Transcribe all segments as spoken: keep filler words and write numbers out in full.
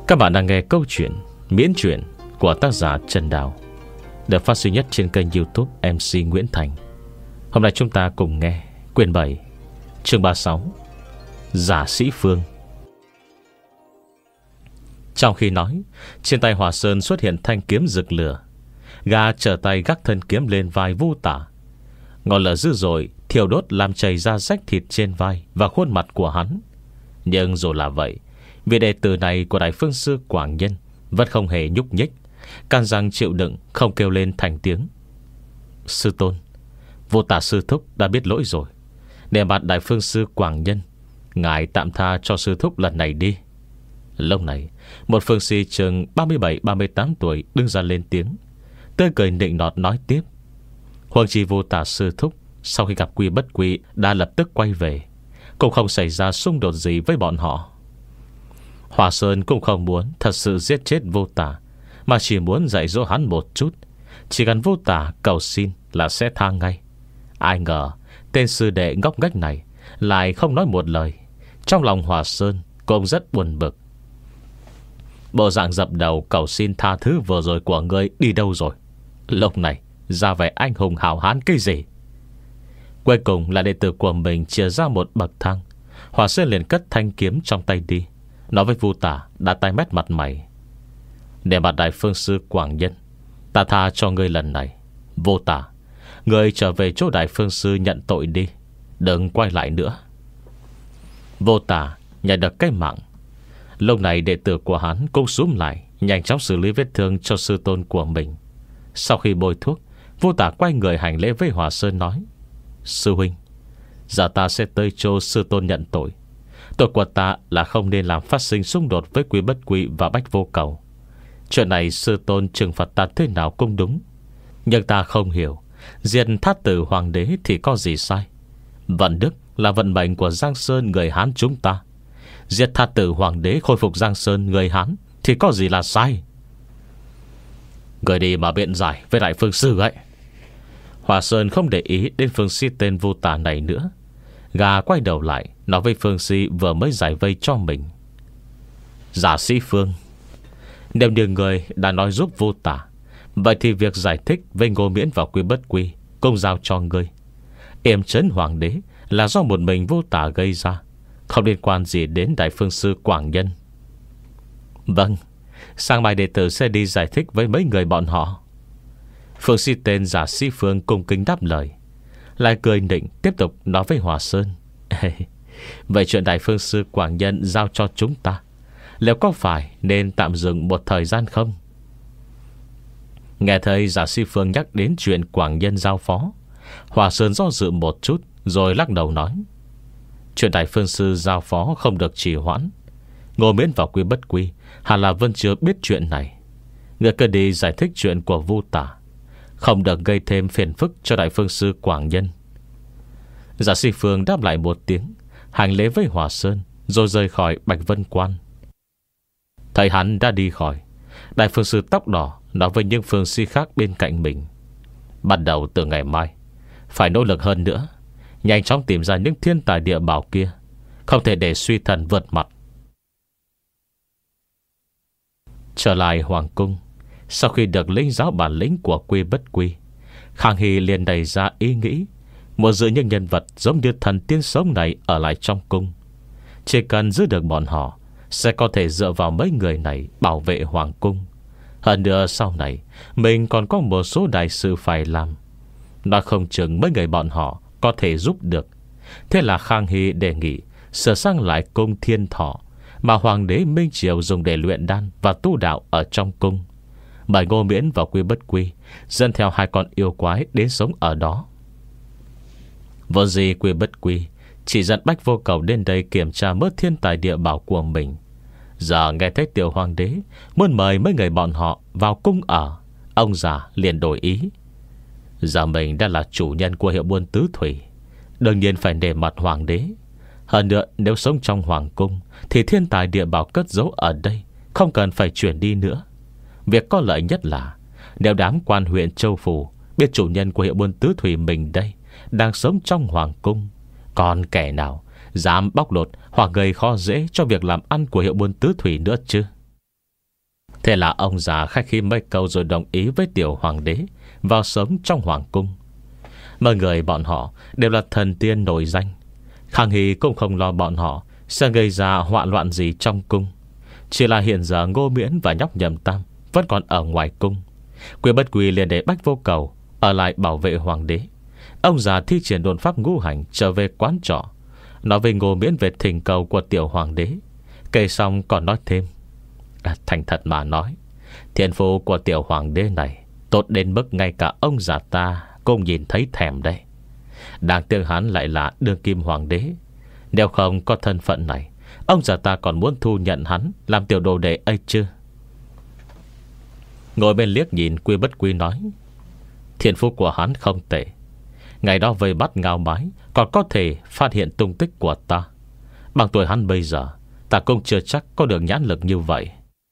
Các bạn đang nghe câu chuyện miễn truyện của tác giả Trần Đào, được phát sinh nhất trên kênh YouTube em xê Nguyễn Thành. Hôm nay chúng ta cùng nghe quyển bảy, chương ba mươi sáu, Giả Sĩ Phương. Trong khi nói, trên tay Hòa Sơn xuất hiện thanh kiếm rực lửa. Gã trở tay gác thân kiếm lên vai Vu Tả. Ngọn lửa dữ dội thiêu đốt làm chảy ra rách thịt trên vai và khuôn mặt của hắn. Nhưng dù là vậy, vị đệ tử này của Đại Phương Sư Quảng Nhân vẫn không hề nhúc nhích, can răng chịu đựng, không kêu lên thành tiếng. Sư tôn, Vô Tả sư thúc đã biết lỗi rồi. Để mặt Đại Phương Sư Quảng Nhân, ngài tạm tha cho sư thúc lần này đi. Lúc này, một phương sĩ chừng ba mươi bảy ba mươi tám tuổi đứng ra lên tiếng, tươi cười nịnh nọt nói tiếp. Huống chi Vô Tả sư thúc sau khi gặp Quy Bất Quy đã lập tức quay về, cũng không xảy ra xung đột gì với bọn họ. Hòa Sơn cũng không muốn thật sự giết chết Vô Tả, mà chỉ muốn dạy dỗ hắn một chút. Chỉ cần Vô Tả cầu xin là sẽ tha ngay. Ai ngờ tên sư đệ ngốc nghếch này lại không nói một lời. Trong lòng Hòa Sơn cũng rất buồn bực. Bộ dạng dập đầu cầu xin tha thứ vừa rồi của ngươi đi đâu rồi? Lúc này ra vẻ anh hùng hào hán cái gì? Cuối cùng là đệ tử của mình chia ra một bậc thang. Hòa Sơn liền cất thanh kiếm trong tay đi, nói với Vu Tả đã tay mét mặt mày. Để mặt Đại Phương Sư Quảng Nhân, ta tha cho ngươi lần này. Vu Tả, ngươi trở về chỗ Đại Phương Sư nhận tội đi, đừng quay lại nữa. Vu Tả nhận được cái mạng. Lúc này đệ tử của hắn cũng xúm lại, nhanh chóng xử lý vết thương cho sư tôn của mình. Sau khi bôi thuốc, Vu Tả quay người hành lễ với Hòa Sơn nói: Sư huynh, giờ ta sẽ tới chỗ sư tôn nhận tội. Tội của ta là không nên làm phát sinh xung đột với Quy Bất Quy và Bách Vô Cầu. Chuyện này sư tôn trừng phạt ta thế nào cũng đúng, nhưng ta không hiểu diệt Thát Tử Hoàng đế thì có gì sai. Vận đức là vận mệnh của Giang Sơn người Hán chúng ta. Diệt Thát Tử Hoàng đế khôi phục Giang Sơn người Hán thì có gì là sai? Người đi mà biện giải với Đại Phương Sư ấy. Hòa Sơn không để ý đến phương sĩ tên Vu Tả này nữa. Gà quay đầu lại nói với phương sĩ vừa mới giải vây cho mình: Giả Sĩ Phương, nếu như người đã nói giúp Vu Tả, vậy thì việc giải thích với Ngô Miễn và Quy Bất Quy cũng giao cho ngươi. Yểm trấn Hoàng đế là do một mình Vu Tả gây ra, không liên quan gì đến Đại Phương Sư Quảng Nhân. Vâng, sang mai đệ tử sẽ đi giải thích với mấy người bọn họ. Phương sĩ tên Giả Sĩ Phương cung kính đáp lời, lại cười nịnh tiếp tục nói với Hòa Sơn: Vậy chuyện Đại Phương Sư Quảng Nhân giao cho chúng ta, liệu có phải nên tạm dừng một thời gian không? Nghe thấy Giả Sĩ Phương nhắc đến chuyện Quảng Nhân giao phó, Hòa Sơn do dự một chút rồi lắc đầu nói: Chuyện Đại Phương Sư giao phó không được trì hoãn. Ngô Miễn và Quy Bất Quy hẳn là vẫn chưa biết chuyện này. Người cứ đi giải thích chuyện của Vu Tả, không được gây thêm phiền phức cho Đại Phương Sư Quảng Nhân. Giả Sĩ Phương đáp lại một tiếng, hành lễ với Hòa Sơn, rồi rời khỏi Bạch Vân Quan. Thấy hắn đã đi khỏi, Đại Phương Sư tóc đỏ nói với những phương sĩ khác bên cạnh mình: Bắt đầu từ ngày mai, phải nỗ lực hơn nữa, nhanh chóng tìm ra những thiên tài địa bảo kia, không thể để suy thần vượt mặt. Trở lại Hoàng cung, sau khi được lĩnh giáo bản lĩnh của Quy Bất Quy, Khang Hy liền đầy ra ý nghĩ muốn giữ những nhân vật giống như thần tiên sống này ở lại trong cung. Chỉ cần giữ được bọn họ, sẽ có thể dựa vào mấy người này bảo vệ Hoàng cung. Hơn nữa sau này mình còn có một số đại sự phải làm, nói không chừng mấy người bọn họ có thể giúp được. Thế là Khang Hy đề nghị sửa sang lại cung Thiên Thọ mà Hoàng đế Minh Triều dùng để luyện đan và tu đạo ở trong cung, mời Ngô Miễn và Quy Bất Quy dẫn theo hai con yêu quái đến sống ở đó. Vốn gì Quy Bất Quy chỉ dẫn Bách Vô Cầu đến đây kiểm tra mớ thiên tài địa bảo của mình. Giờ nghe thấy tiểu hoàng đế muốn mời mấy người bọn họ vào cung ở, ông già liền đổi ý. Giờ mình đã là chủ nhân của hiệu buôn tứ thủy, đương nhiên phải nể mặt hoàng đế. Hơn nữa nếu sống trong hoàng cung thì thiên tài địa bảo cất giấu ở đây không cần phải chuyển đi nữa. Việc có lợi nhất là nếu đám quan huyện Châu Phủ biết chủ nhân của hiệu buôn tứ thủy mình đây đang sống trong hoàng cung, còn kẻ nào dám bóc lột hoặc gây khó dễ cho việc làm ăn của hiệu buôn tứ thủy nữa chứ? Thế là ông già khách khí mấy câu rồi đồng ý với tiểu hoàng đế vào sống trong hoàng cung. Mọi người bọn họ đều là thần tiên nổi danh. Khang Hy cũng không lo bọn họ sẽ gây ra họa loạn gì trong cung. Chỉ là hiện giờ Ngô Miễn và nhóc Nhậm Tam vẫn còn ở ngoài cung. Quy Bất Quy liền để Bách Vô Cầu ở lại bảo vệ hoàng đế. Ông già thi triển đồn pháp ngũ hành trở về quán trọ, nói với Ngô Miễn về thỉnh cầu của tiểu hoàng đế. Kể xong còn nói thêm, à, thành thật mà nói, thiên phú của tiểu hoàng đế này tốt đến mức ngay cả ông già ta cũng nhìn thấy thèm đây. Đáng tiếc hắn lại là đương kim hoàng đế. Nếu không có thân phận này, ông già ta còn muốn thu nhận hắn làm tiểu đồ đệ ấy chứ. Ngồi bên liếc nhìn Quy Bất Quy nói, thiên phú của hắn không tệ. Ngày đó vây bắt Ngao Bái còn có thể phát hiện tung tích của ta. Bằng tuổi hắn bây giờ, ta cũng chưa chắc có được nhãn lực như vậy.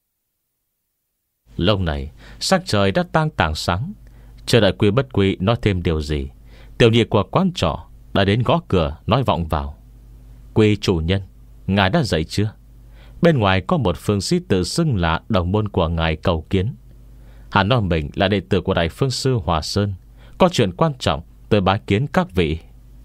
Lúc này sắc trời đã tang tảng sáng. Chờ đợi Quy Bất Quy nói thêm điều gì, tiểu nhị của quán trọ đã đến gõ cửa nói vọng vào, Quy chủ nhân, ngài đã dậy chưa? Bên ngoài có một phương sĩ tự xưng là đồng môn của ngài cầu kiến. Hắn nói mình là đệ tử của Đại Phương Sư Hòa Sơn, có chuyện quan trọng tới bái kiến các vị.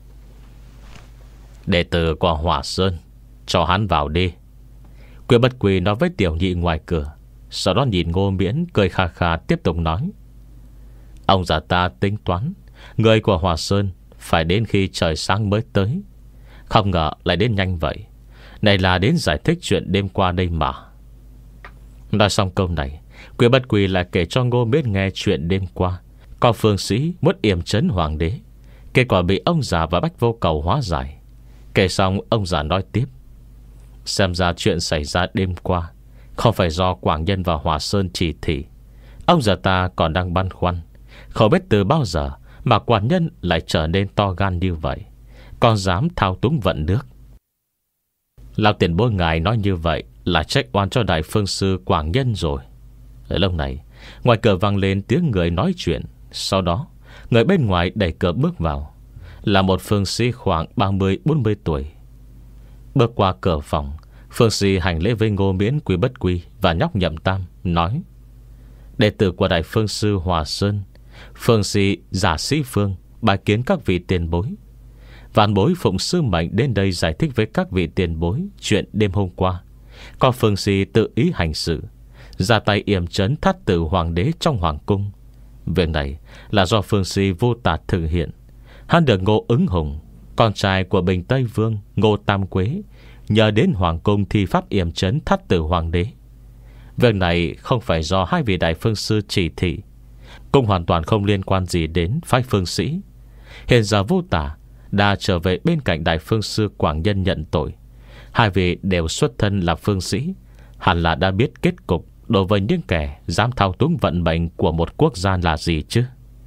Đệ tử của Hòa Sơn, cho hắn vào đi. Quy Bất Quy nói với tiểu nhị ngoài cửa. Sau đó nhìn Ngô Miễn cười kha kha tiếp tục nói, ông già ta tính toán người của Hòa Sơn phải đến khi trời sáng mới tới. Không ngờ lại đến nhanh vậy. Này là đến giải thích chuyện đêm qua đây mà. Nói xong câu này, Quy Bất Quy lại kể cho Ngô Miễn nghe chuyện đêm qua có phương sĩ muốn yểm trấn hoàng đế, kết quả bị ông già và Bách Vô Cầu hóa giải. Kể xong ông già nói tiếp, xem ra chuyện xảy ra đêm qua không phải do Quảng Nhân và Hòa Sơn chỉ thị. Ông già ta còn đang băn khoăn, không biết từ bao giờ mà Quảng Nhân lại trở nên to gan như vậy, còn dám thao túng vận nước. Lão tiền bối ngài nói như vậy là trách oan cho Đại Phương Sư Quảng Nhân rồi. Ở lúc này, ngoài cửa vang lên tiếng người nói chuyện. Sau đó người bên ngoài đẩy cửa bước vào, là một phương sĩ khoảng ba mươi bốn mươi tuổi. Bước qua cửa phòng, phương sĩ hành lễ với Ngô Miễn, Quy Bất Quy và nhóc Nhậm Tam, nói, đệ tử của Đại Phương Sư Hòa Sơn, phương sĩ Giả Sĩ Phương bái kiến các vị tiền bối. Vạn bối phụng sư mệnh đến đây giải thích với các vị tiền bối chuyện đêm hôm qua có phương sĩ tự ý hành sự, ra tay yểm trấn thát tử hoàng đế trong hoàng cung. Việc này là do phương sĩ vô tạt thực hiện. Hắn được Ngô Ứng Hùng, con trai của Bình Tây Vương Ngô Tam Quế, nhờ đến hoàng cung thi pháp yểm trấn thát tử hoàng đế. Việc này không phải do hai vị đại phương sư chỉ thị, cũng hoàn toàn không liên quan gì đến phái phương sĩ. Hiện giờ vô tả đã trở về bên cạnh Đại Phương Sư Quảng Nhân nhận tội. Hai vị đều xuất thân là phương sĩ, hẳn là đã biết kết cục đối với những kẻ dám thao túng vận mệnh của một quốc gia là gì chứ.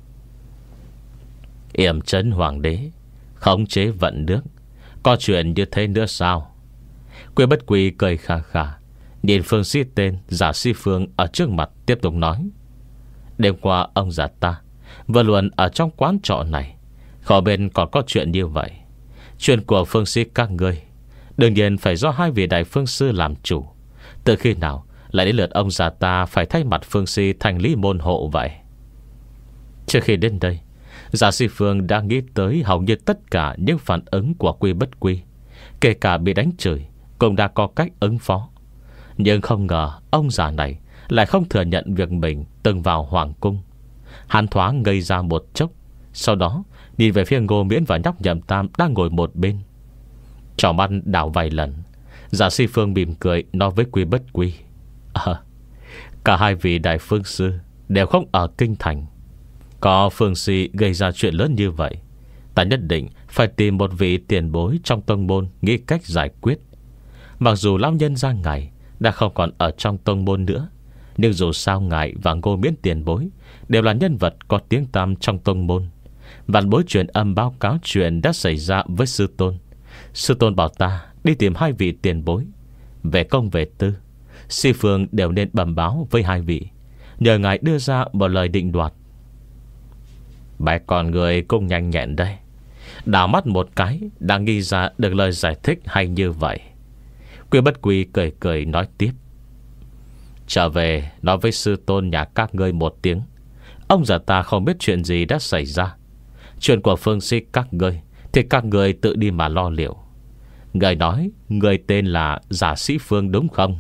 Yểm trấn hoàng đế, khống chế vận nước, có chuyện như thế nữa sao? Quy Bất Quy cười khà khà, nhìn phương sĩ tên Giả Sĩ Phương ở trước mặt tiếp tục nói, đêm qua ông già ta vừa luôn ở trong quán trọ này, khỏi bên còn có chuyện như vậy. Chuyện của phương sĩ các ngươi đương nhiên phải do hai vị đại phương sư làm chủ. Từ khi nào lại đến lượt ông già ta phải thay mặt phương sĩ thành lý môn hộ vậy? Trước khi đến đây, Giả Sĩ Phương đã nghĩ tới hầu như tất cả những phản ứng của Quy Bất Quy, kể cả bị đánh chửi cũng đã có cách ứng phó. Nhưng không ngờ ông già này lại không thừa nhận việc mình từng vào hoàng cung. Hắn thoáng ngây ra một chốc, sau đó nhìn về phía Ngô Miễn và nhóc Nhậm Tam đang ngồi một bên. Trò mắt đảo vài lần, Giả Sĩ Phương mỉm cười nói với Quy Bất Quy, à, cả hai vị đại phương sư đều không ở kinh thành. Có phương sĩ gây ra chuyện lớn như vậy, ta nhất định phải tìm một vị tiền bối trong tông môn nghĩ cách giải quyết. Mặc dù lão nhân gia ngài đã không còn ở trong tông môn nữa, nhưng dù sao ngài và Ngô Miễn tiền bối đều là nhân vật có tiếng tăm trong tông môn. Vạn bối truyền âm báo cáo chuyện đã xảy ra với sư tôn. Sư tôn bảo ta đi tìm hai vị tiền bối. Về công về tư, Sĩ Phương đều nên bẩm báo với hai vị, nhờ ngài đưa ra một lời định đoạt. Bà con người cũng nhanh nhẹn đây, đảo mắt một cái đã nghĩ ra được lời giải thích hay như vậy. Quy Bất Quy cười cười nói tiếp, Trở về nói với sư tôn nhà các ngươi một tiếng. Ông già ta không biết chuyện gì đã xảy ra. Chuyện của phương sĩ các ngươi thì các ngươi tự đi mà lo liệu. Người nói người tên là Giả Sĩ Phương đúng không?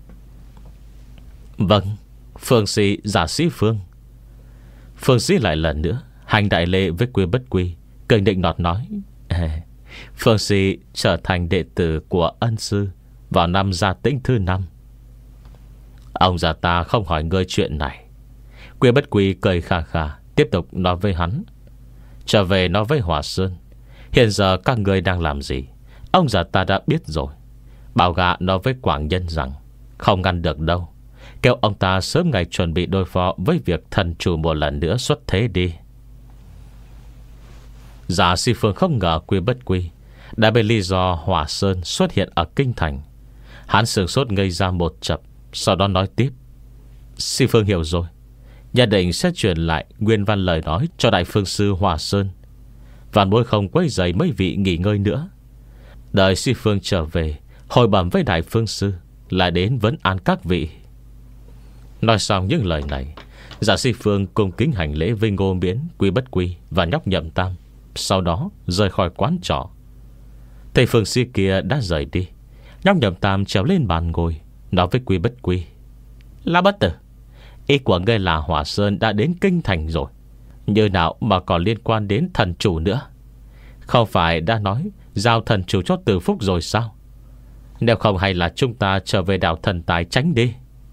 Vâng, phương sĩ Giả Sĩ Phương. Phương sĩ lại lần nữa hành đại lễ với Quy Bất Quy, cười định nọt nói: Phương sĩ trở thành đệ tử của ân sư vào năm Gia Tĩnh thứ năm. Ông già ta không hỏi ngươi chuyện này. Quy Bất Quy cười khà khà, tiếp tục nói với hắn: Trở về nói với Hòa Sơn, hiện giờ các ngươi đang làm gì ông già ta đã biết rồi. Bảo gã nói với Quảng Nhân rằng không ngăn được đâu, kêu ông ta sớm ngày chuẩn bị đối phó với việc thần chủ một lần nữa xuất thế đi. Giả Si Phương không ngờ Quy Bất Quy đã biết lý do Hòa Sơn xuất hiện ở kinh thành. Hắn sửng sốt ngây ra một chập, sau đó nói tiếp: Si Phương hiểu rồi, nhất định sẽ truyền lại nguyên văn lời nói cho đại phương sư Hòa Sơn. Vạn bối không quấy rầy mấy vị nghỉ ngơi nữa. Đợi Si Phương trở về hồi bẩm với đại phương sư, lại đến vấn an các vị. Nói xong những lời này, Giả Si Phương cung kính hành lễ với Ngô Miễn, Quy Bất Quy và nhóc Nhậm Tam, sau đó rời khỏi quán trọ. Thầy phương sĩ kia đã rời đi. Nhóc Nhậm Tam trèo lên bàn ngồi, nói với Quy Bất Quy: Lão bất tử, ý của ngươi là Hỏa Sơn đã đến kinh thành rồi, như nào mà còn liên quan đến thần chủ nữa? Không phải đã nói giao thần chủ cho Từ Phúc rồi sao? Nếu không hay là chúng ta trở về đảo Thần Tài tránh đi.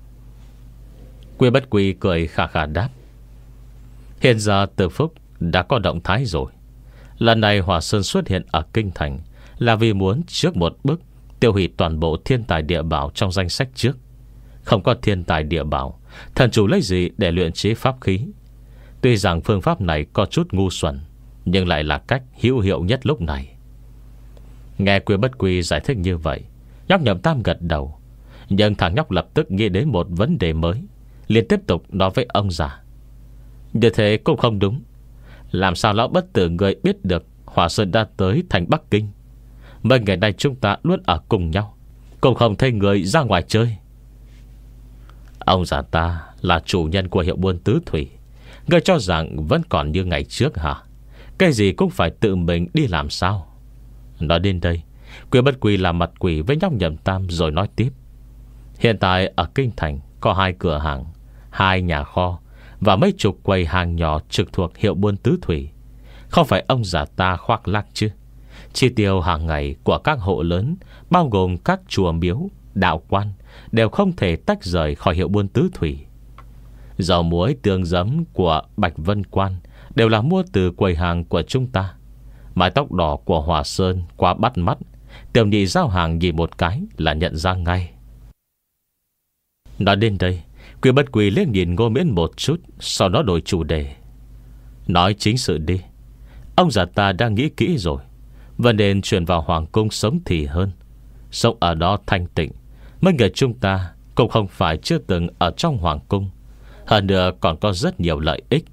Quy Bất Quy cười khà khà đáp: Hiện giờ Từ Phúc đã có động thái rồi. Lần này Hỏa Sơn xuất hiện ở kinh thành là vì muốn trước một bước tiêu hủy toàn bộ thiên tài địa bảo trong danh sách trước. Không có thiên tài địa bảo, thần chủ lấy gì để luyện chế pháp khí? Tuy rằng phương pháp này có chút ngu xuẩn, nhưng lại là cách hữu hiệu nhất lúc này. Nghe Quy Bất Quy giải thích như vậy, nhóc Nhậm Tam gật đầu. Nhưng thằng nhóc lập tức nghĩ đến một vấn đề mới, liền tiếp tục nói với ông già: Như thế cũng không đúng. Làm sao lão bất tử người biết được Hỏa Sơn đã tới thành Bắc Kinh? Mấy ngày nay chúng ta luôn ở cùng nhau, cũng không thấy người ra ngoài chơi. Ông già ta là chủ nhân của hiệu buôn tứ thủy, ngươi cho rằng vẫn còn như ngày trước hả? Cái gì cũng phải tự mình đi làm sao? Nói đến đây, Quy Bất Quy làm mặt quỷ với nhóc Nhậm Tam rồi nói tiếp: Hiện tại ở kinh thành có hai cửa hàng, hai nhà kho và mấy chục quầy hàng nhỏ trực thuộc hiệu buôn tứ thủy. Không phải ông già ta khoác lác chứ? Chi tiêu hàng ngày của các hộ lớn, bao gồm các chùa miếu, đạo quan, đều không thể tách rời khỏi hiệu buôn tứ thủy. Dầu muối tương giấm của Bạch Vân Quan đều là mua từ quầy hàng của chúng ta. Mái tóc đỏ của Hòa Sơn quá bắt mắt, Tiểu nhị giao hàng nhìn một cái là nhận ra ngay. Nói đến đây, Quy Bất Quy liếc nhìn Ngô Miễn một chút, sau đó đổi chủ đề: Nói chính sự đi. Ông già ta đang nghĩ kỹ rồi, vẫn nên chuyển vào hoàng cung sống thì hơn. Sống ở đó thanh tịnh. Mấy người chúng ta cũng không phải chưa từng ở trong hoàng cung, hơn nữa còn có rất nhiều lợi ích.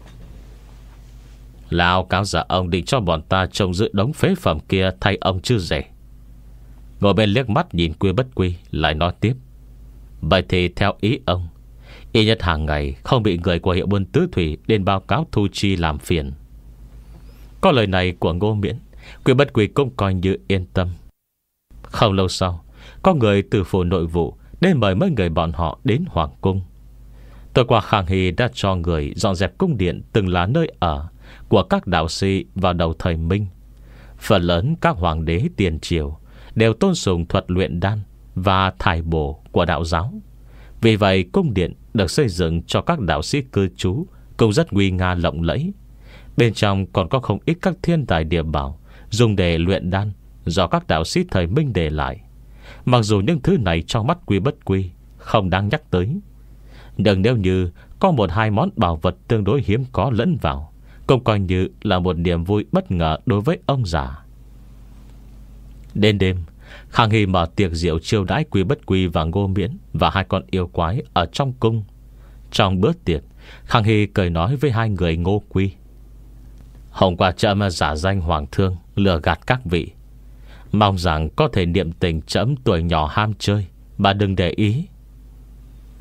Lão cáo giả ông định cho bọn ta trông giữ đống phế phẩm kia thay ông chứ rể. Ngồi bên liếc mắt nhìn Quy Bất Quy, lại nói tiếp: Vậy thì theo ý ông, ít nhất hàng ngày không bị người của hiệu buôn tứ thủy đến báo cáo thu chi làm phiền. Có lời này của Ngô Miễn, Quy Bất Quy cũng coi như yên tâm. Không lâu sau, có người từ phủ nội vụ đến mời mấy người bọn họ đến hoàng cung. Tối qua Khang Hy đã cho người dọn dẹp cung điện từng là nơi ở của các đạo sĩ vào đầu thời Minh. Phần lớn các hoàng đế tiền triều đều tôn sùng thuật luyện đan và thải bổ của đạo giáo. Vì vậy cung điện được xây dựng cho các đạo sĩ cư trú cũng rất nguy nga lộng lẫy. Bên trong còn có không ít các thiên tài địa bảo dùng để luyện đan do các đạo sĩ thời Minh để lại. Mặc dù những thứ này trong mắt Quy Bất Quy không đáng nhắc tới, nhưng nếu như có một hai món bảo vật tương đối hiếm có lẫn vào, cũng coi như là một niềm vui bất ngờ đối với ông già. Đến đêm, Khang Hy mở tiệc rượu chiêu đãi Quy Bất Quy và Ngô Miễn và hai con yêu quái ở trong cung. Trong bữa tiệc, Khang Hy cười nói với hai người Ngô Quy: Hôm qua trẫm giả danh hoàng thương lừa gạt các vị, mong rằng có thể niệm tình trẫm tuổi nhỏ ham chơi mà đừng để ý.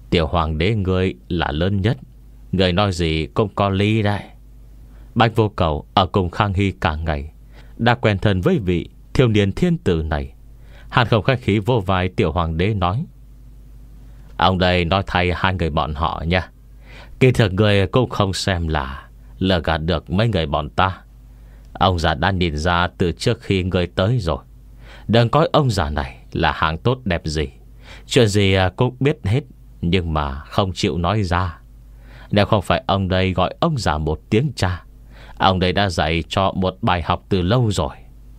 Tiểu hoàng đế ngươi là lớn nhất, người nói gì cũng có lý đấy. Bạch Vô Cầu ở cùng Khang Hy cả ngày, đã quen thân với vị thiếu niên thiên tử này. Hắn không khách khí vô vai tiểu hoàng đế nói: Ông đây nói thay hai người bọn họ nha. Kỳ thực người cũng không xem là lừa gạt được mấy người bọn ta. Ông già đã nhìn ra từ trước khi người tới rồi. Đừng coi ông già này là hàng tốt đẹp gì, chuyện gì cũng biết hết, nhưng mà không chịu nói ra. Nếu không phải ông đây gọi ông già một tiếng cha, ông đây đã dạy cho một bài học từ lâu rồi.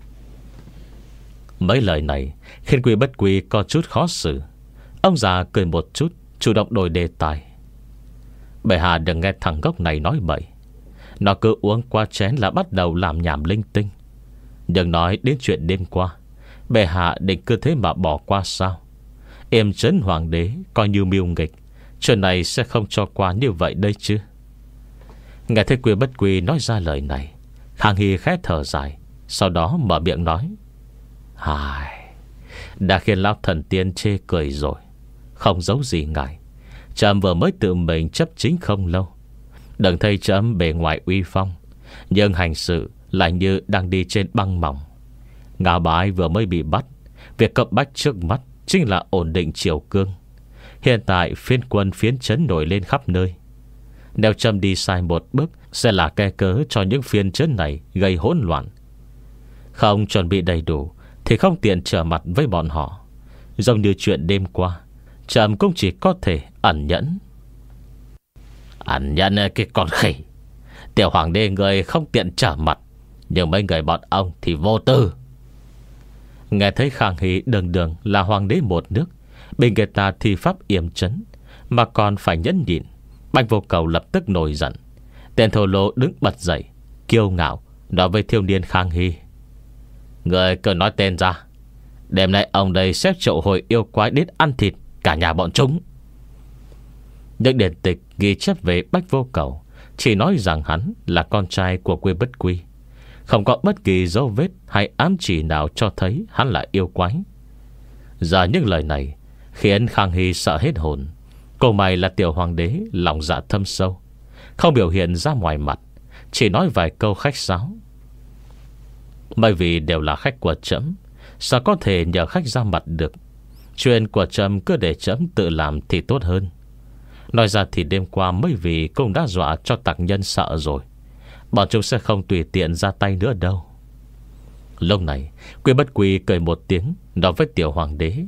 Mấy lời này khiến Quy Bất Quy có chút khó xử. Ông già cười một chút, chủ động đổi đề tài: Bệ hạ đừng nghe thằng gốc này nói bậy. Nó cứ uống qua chén là bắt đầu làm nhảm linh tinh. Đừng nói đến chuyện đêm qua. Bệ hạ định cứ thế mà bỏ qua sao? Em trấn hoàng đế coi như mưu nghịch, chuyện này sẽ không cho qua như vậy đây chứ. Nghe thấy Quy Bất Quy nói ra lời này, Khang Hy khẽ thở dài, sau đó mở miệng nói: Hài, đã khiến lão thần tiên chê cười rồi. Không giấu gì ngài, trẫm vừa mới tự mình chấp chính không lâu. Đừng thấy trẫm bề ngoài uy phong, nhưng hành sự lại như đang đi trên băng mỏng. Ngao Bái vừa mới bị bắt, việc cấp bách trước mắt chính là ổn định triều cương. Hiện tại phiên quân phiến trấn nổi lên khắp nơi. Nếu trẫm đi sai một bước, sẽ là ke cớ cho những phiên trấn này gây hỗn loạn. Không chuẩn bị đầy đủ thì không tiện trở mặt với bọn họ. Giống như chuyện đêm qua, trẫm cũng chỉ có thể ẩn nhẫn. Ẩn nhẫn cái con khỉ. Tiểu hoàng đế người không tiện trở mặt, nhưng mấy người bọn ông thì vô tư. Nghe thấy Khang Hy đường đường là hoàng đế một nước, bị người ta thi pháp yểm trấn mà còn phải nhẫn nhịn, Bạch Vô Cầu lập tức nổi giận. Tên thô lỗ đứng bật dậy, kiêu ngạo nói với thiếu niên Khang Hy: Người cứ nói tên ra. Đêm nay ông đây xếp triệu hồi yêu quái đến ăn thịt cả nhà bọn chúng. Những điển tịch ghi chép về Bạch Vô Cầu chỉ nói rằng hắn là con trai của Quy Bất Quy, không có bất kỳ dấu vết hay ám chỉ nào cho thấy hắn là yêu quái. Giờ những lời này khiến Khang Hy sợ hết hồn. Cô mày là tiểu hoàng đế lòng dạ thâm sâu, không biểu hiện ra ngoài mặt, chỉ nói vài câu khách sáo. Bởi vì đều là khách của trẫm, sao có thể nhờ khách ra mặt được. Chuyện của trẫm cứ để trẫm tự làm thì tốt hơn. Nói ra thì đêm qua mấy vị cũng đã dọa cho tặc nhân sợ rồi. Bọn chúng sẽ không tùy tiện ra tay nữa đâu. Lúc này Quy Bất Quy cười một tiếng, nói với tiểu hoàng đế: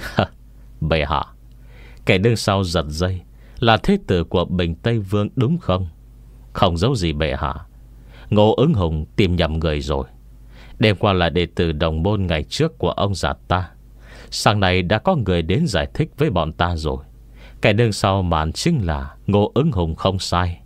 Bệ hạ, kẻ đứng sau giật dây là thế tử của Bình Tây Vương đúng không? Không giấu gì bệ hạ, Ngô Ứng Hùng tìm nhầm người rồi. Đêm qua là đệ tử đồng môn ngày trước của ông già ta. Sáng nay đã có người đến giải thích với bọn ta rồi. Kẻ đứng sau màn chính là Ngô Ứng Hùng không sai.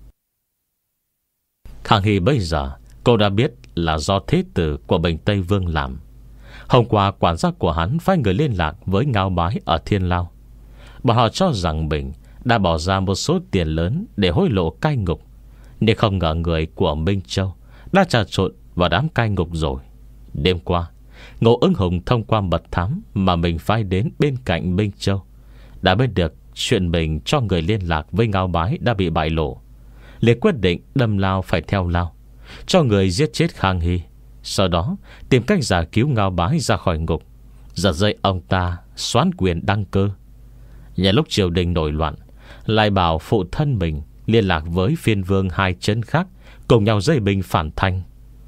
Khang Hy bây giờ cô đã biết là do thế tử của Bình Tây Vương làm. Hôm qua quản gia của hắn phái người liên lạc với Ngao Bái ở Thiên Lao. Bọn họ cho rằng mình đã bỏ ra một số tiền lớn để hối lộ cai ngục, nhưng không ngờ người của Minh Châu đã trà trộn vào đám cai ngục rồi. Đêm qua Ngô Ứng Hùng thông qua mật thám mà mình phái đến bên cạnh Minh Châu đã biết được chuyện mình cho người liên lạc với Ngao Bái đã bị bại lộ, liền quyết định đâm lao phải theo lao, cho người giết chết Khang Hy, sau đó tìm cách giải cứu Ngao Bái ra khỏi ngục, giật dây ông ta soán quyền đăng cơ. Nhà lúc triều đình nổi loạn, lại bảo phụ thân mình liên lạc với phiên vương hai chân khác, cùng nhau dây binh phản thanh.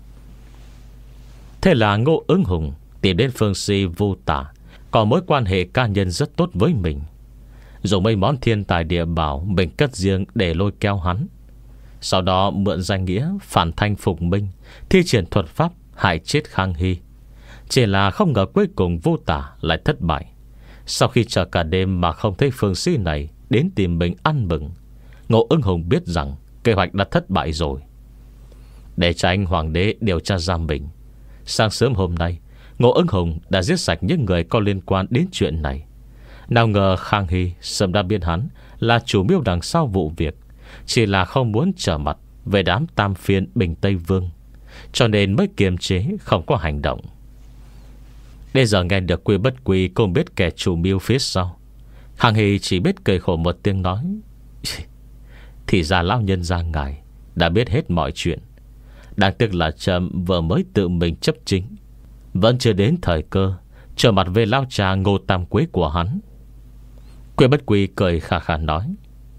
Thế là Ngô Ứng Hùng tìm đến phương si Vu Tả, có mối quan hệ cá nhân rất tốt với mình, dùng mấy món thiên tài địa bảo mình cất riêng để lôi kéo hắn. Sau đó mượn danh nghĩa phản thanh phục minh, thi triển thuật pháp hại chết Khang Hy. Chỉ là không ngờ cuối cùng Vu Tả lại thất bại. Sau khi chờ cả đêm mà không thấy phương sĩ này đến tìm mình ăn mừng, Ngô Ứng Hùng biết rằng kế hoạch đã thất bại rồi. Để tránh hoàng đế điều tra ra mình, sáng sớm hôm nay Ngô Ứng Hùng đã giết sạch những người có liên quan đến chuyện này. Nào ngờ Khang Hy sớm đã biết hắn là chủ mưu đằng sau vụ việc, chỉ là không muốn trở mặt về đám tam phiên Bình Tây Vương, cho nên mới kiềm chế không có hành động. Bây giờ nghe được Quy Bất Quy cũng biết kẻ chủ mưu phía sau, Hàng Hy chỉ biết cười khổ một tiếng nói: Thì ra lão nhân gia ngài đã biết hết mọi chuyện. Đáng tiếc là trẫm vừa mới tự mình chấp chính, vẫn chưa đến thời cơ trở mặt về lão cha Ngô Tam Quế của hắn. Quế Bất Quy cười khà khà nói: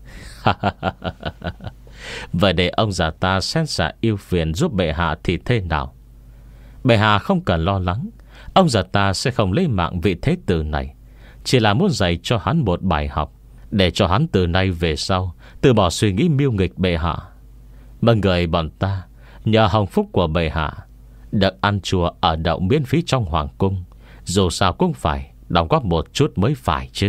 Vậy để ông già ta xét xạ yêu phiền giúp bệ hạ thì thế nào? Bệ hạ không cần lo lắng, ông già ta sẽ không lấy mạng vị thế tử này, chỉ là muốn dạy cho hắn một bài học, để cho hắn từ nay về sau từ bỏ suy nghĩ mưu nghịch bệ hạ. Mà người bọn ta nhờ hồng phúc của bệ hạ được ăn chùa ở đậu miễn phí trong hoàng cung, dù sao cũng phải đóng góp một chút mới phải chứ.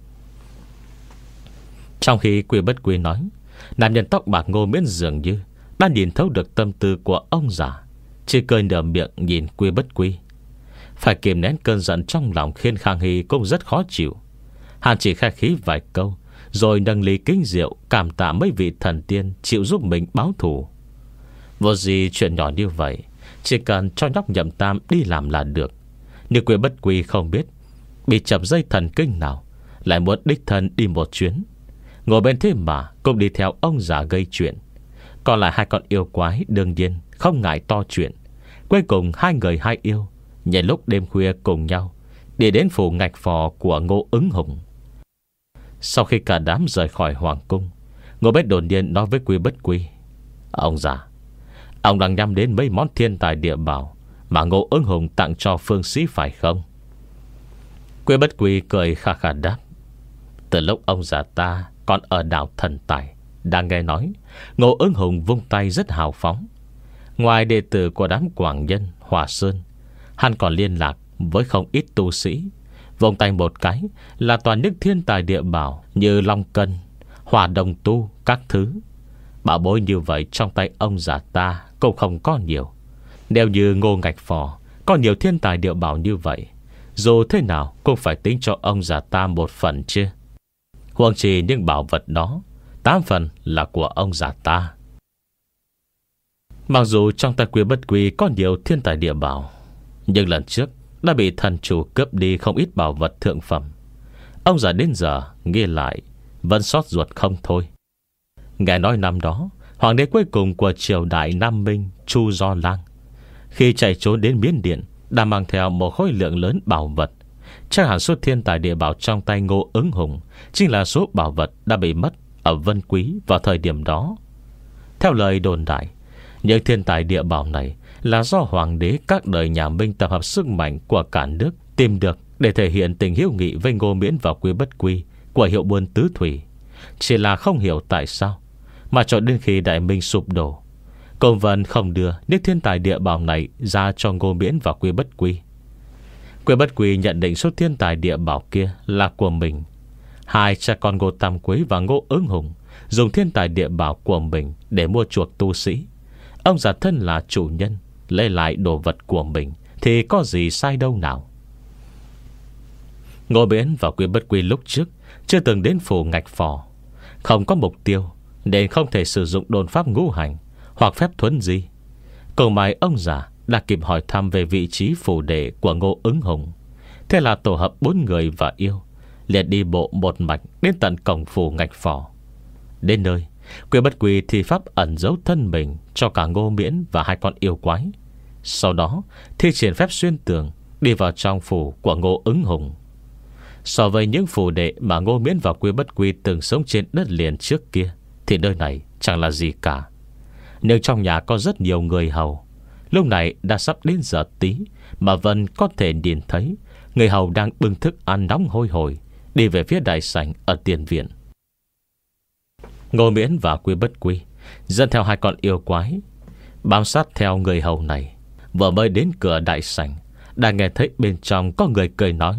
Trong khi Quy Bất Quy nói, nam nhân tóc bạc Ngô Miễn dường như đã nhìn thấu được tâm tư của ông già, chỉ cười nở miệng nhìn Quy Bất Quy. Phải kiềm nén cơn giận trong lòng khiến Khang Hy cũng rất khó chịu. Hắn chỉ khai khí vài câu, rồi nâng ly kính rượu cảm tạ mấy vị thần tiên chịu giúp mình báo thù. Vô gì chuyện nhỏ như vậy, chỉ cần cho nhóc Nhậm Tam đi làm là được. Nhưng Quy Bất Quy không biết bị chập dây thần kinh nào lại muốn đích thân đi một chuyến. Ngồi bên thế mà cũng đi theo ông già gây chuyện. Còn lại hai con yêu quái đương nhiên không ngại to chuyện. Cuối cùng hai người hai yêu nhân lúc đêm khuya cùng nhau đi đến phủ ngạch phò của Ngô Ứng Hùng. Sau khi cả đám rời khỏi hoàng cung, Ngô Bết đột nhiên nói với Quy Bất Quy: Ông già, ông đang nhắm đến mấy món thiên tài địa bảo mà Ngô Ứng Hùng tặng cho phương sĩ phải không? Quy Bất Quy cười khà khà đáp: Từ lúc ông già ta còn ở đảo Thần Tài, đang nghe nói Ngô Ứng Hùng vung tay rất hào phóng. Ngoài đệ tử của đám Quảng Nhân, Hòa Sơn, hắn còn liên lạc với không ít tu sĩ. Vung tay một cái là toàn những thiên tài địa bảo như Long Cân, Hỏa Đồng Tu các thứ. Bảo bối như vậy trong tay ông già ta cũng không có nhiều. Nếu như Ngô Ngạch Phò có nhiều thiên tài địa bảo như vậy, dù thế nào cũng phải tính cho ông già ta một phần chứ. Huống chi những bảo vật đó tám phần là của ông già ta. Mặc dù trong tay Quy Bất Quy có nhiều thiên tài địa bảo, nhưng lần trước đã bị thần chủ cướp đi không ít bảo vật thượng phẩm. Ông già đến giờ nghe lại vẫn xót ruột không thôi. Nghe nói năm đó hoàng đế cuối cùng của triều đại Nam Minh, Chu Do Lang, khi chạy trốn đến Miến Điện, đã mang theo một khối lượng lớn bảo vật. Chắc hẳn số thiên tài địa bảo trong tay Ngô Ứng Hùng chính là số bảo vật đã bị mất ở Vân Quý vào thời điểm đó. Theo lời đồn đại, những thiên tài địa bảo này là do hoàng đế các đời nhà Minh tập hợp sức mạnh của cả nước tìm được để thể hiện tình hữu nghị với Ngô Miễn và Quy Bất Quy của hiệu buôn tứ thủy. Chỉ là không hiểu tại sao mà cho đến khi Đại Minh sụp đổ, Công Vân không đưa những thiên tài địa bảo này ra cho Ngô Miễn và Quy Bất Quy. Quy Bất Quy nhận định số thiên tài địa bảo kia là của mình. Hai cha con Ngô Tam Quế và Ngô Ứng Hùng dùng thiên tài địa bảo của mình để mua chuộc tu sĩ. Ông già thân là chủ nhân, lấy lại đồ vật của mình thì có gì sai đâu nào. Ngô Miễn và Quy Bất Quy lúc trước chưa từng đến phủ ngạch phò, không có mục tiêu nên không thể sử dụng đồn pháp ngũ hành hoặc phép thuấn di. Cùng mai ông già đã kịp hỏi thăm về vị trí phủ đệ của Ngô Ứng Hùng. Thế là tổ hợp bốn người và yêu liền đi bộ một mạch đến tận cổng phủ ngạch phò. Đến nơi, Quy Bất Quy thì pháp ẩn giấu thân mình cho cả Ngô Miễn và hai con yêu quái. Sau đó thi triển phép xuyên tường đi vào trong phủ của Ngô Ứng Hùng. So với những phủ đệ mà Ngô Miễn và Quy Bất Quy từng sống trên đất liền trước kia, thì nơi này chẳng là gì cả. Nhưng trong nhà có rất nhiều người hầu. Lúc này đã sắp đến giờ tí mà Vân có thể nhìn thấy người hầu đang bưng thức ăn nóng hôi hổi đi về phía đại sảnh ở tiền viện. Ngô Miễn và Quy Bất Quy dẫn theo hai con yêu quái bám sát theo người hầu này. Vừa mới đến cửa đại sảnh đã nghe thấy bên trong có người cười nói: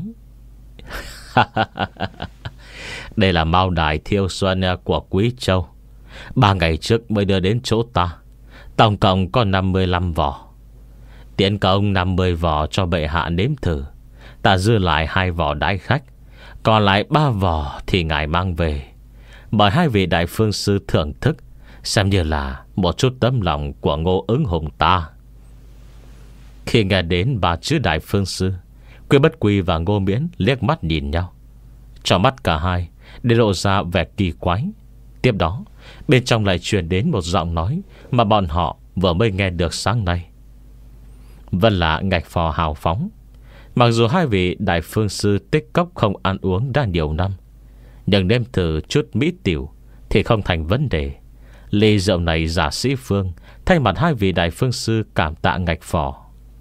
Đây là mao đài thiêu xuân của Quý Châu, Ba ngày trước mới đưa đến chỗ ta. Tổng cộng có năm mươi lăm vỏ. Tiến công năm mươi vỏ cho bệ hạ nếm thử. Ta dư lại hai vỏ đãi khách, còn lại ba vỏ thì ngài mang về, mời hai vị đại phương sư thưởng thức, xem như là một chút tấm lòng của Ngô Ứng Hùng ta. Khi nghe đến ba chữ đại phương sư, Quy Bất Quy và Ngô Miễn liếc mắt nhìn nhau. Trong mắt cả hai để lộ ra vẻ kỳ quái. Tiếp đó bên trong lại truyền đến một giọng nói mà bọn họ vừa mới nghe được sáng nay. Vân là ngạch phò hào phóng. Mặc dù hai vị đại phương sư tích cốc không ăn uống đã nhiều năm, nhưng nếm thử chút mỹ tiểu thì không thành vấn đề. Ly rượu này giả sĩ Phương thay mặt hai vị đại phương sư cảm tạ ngạch phò.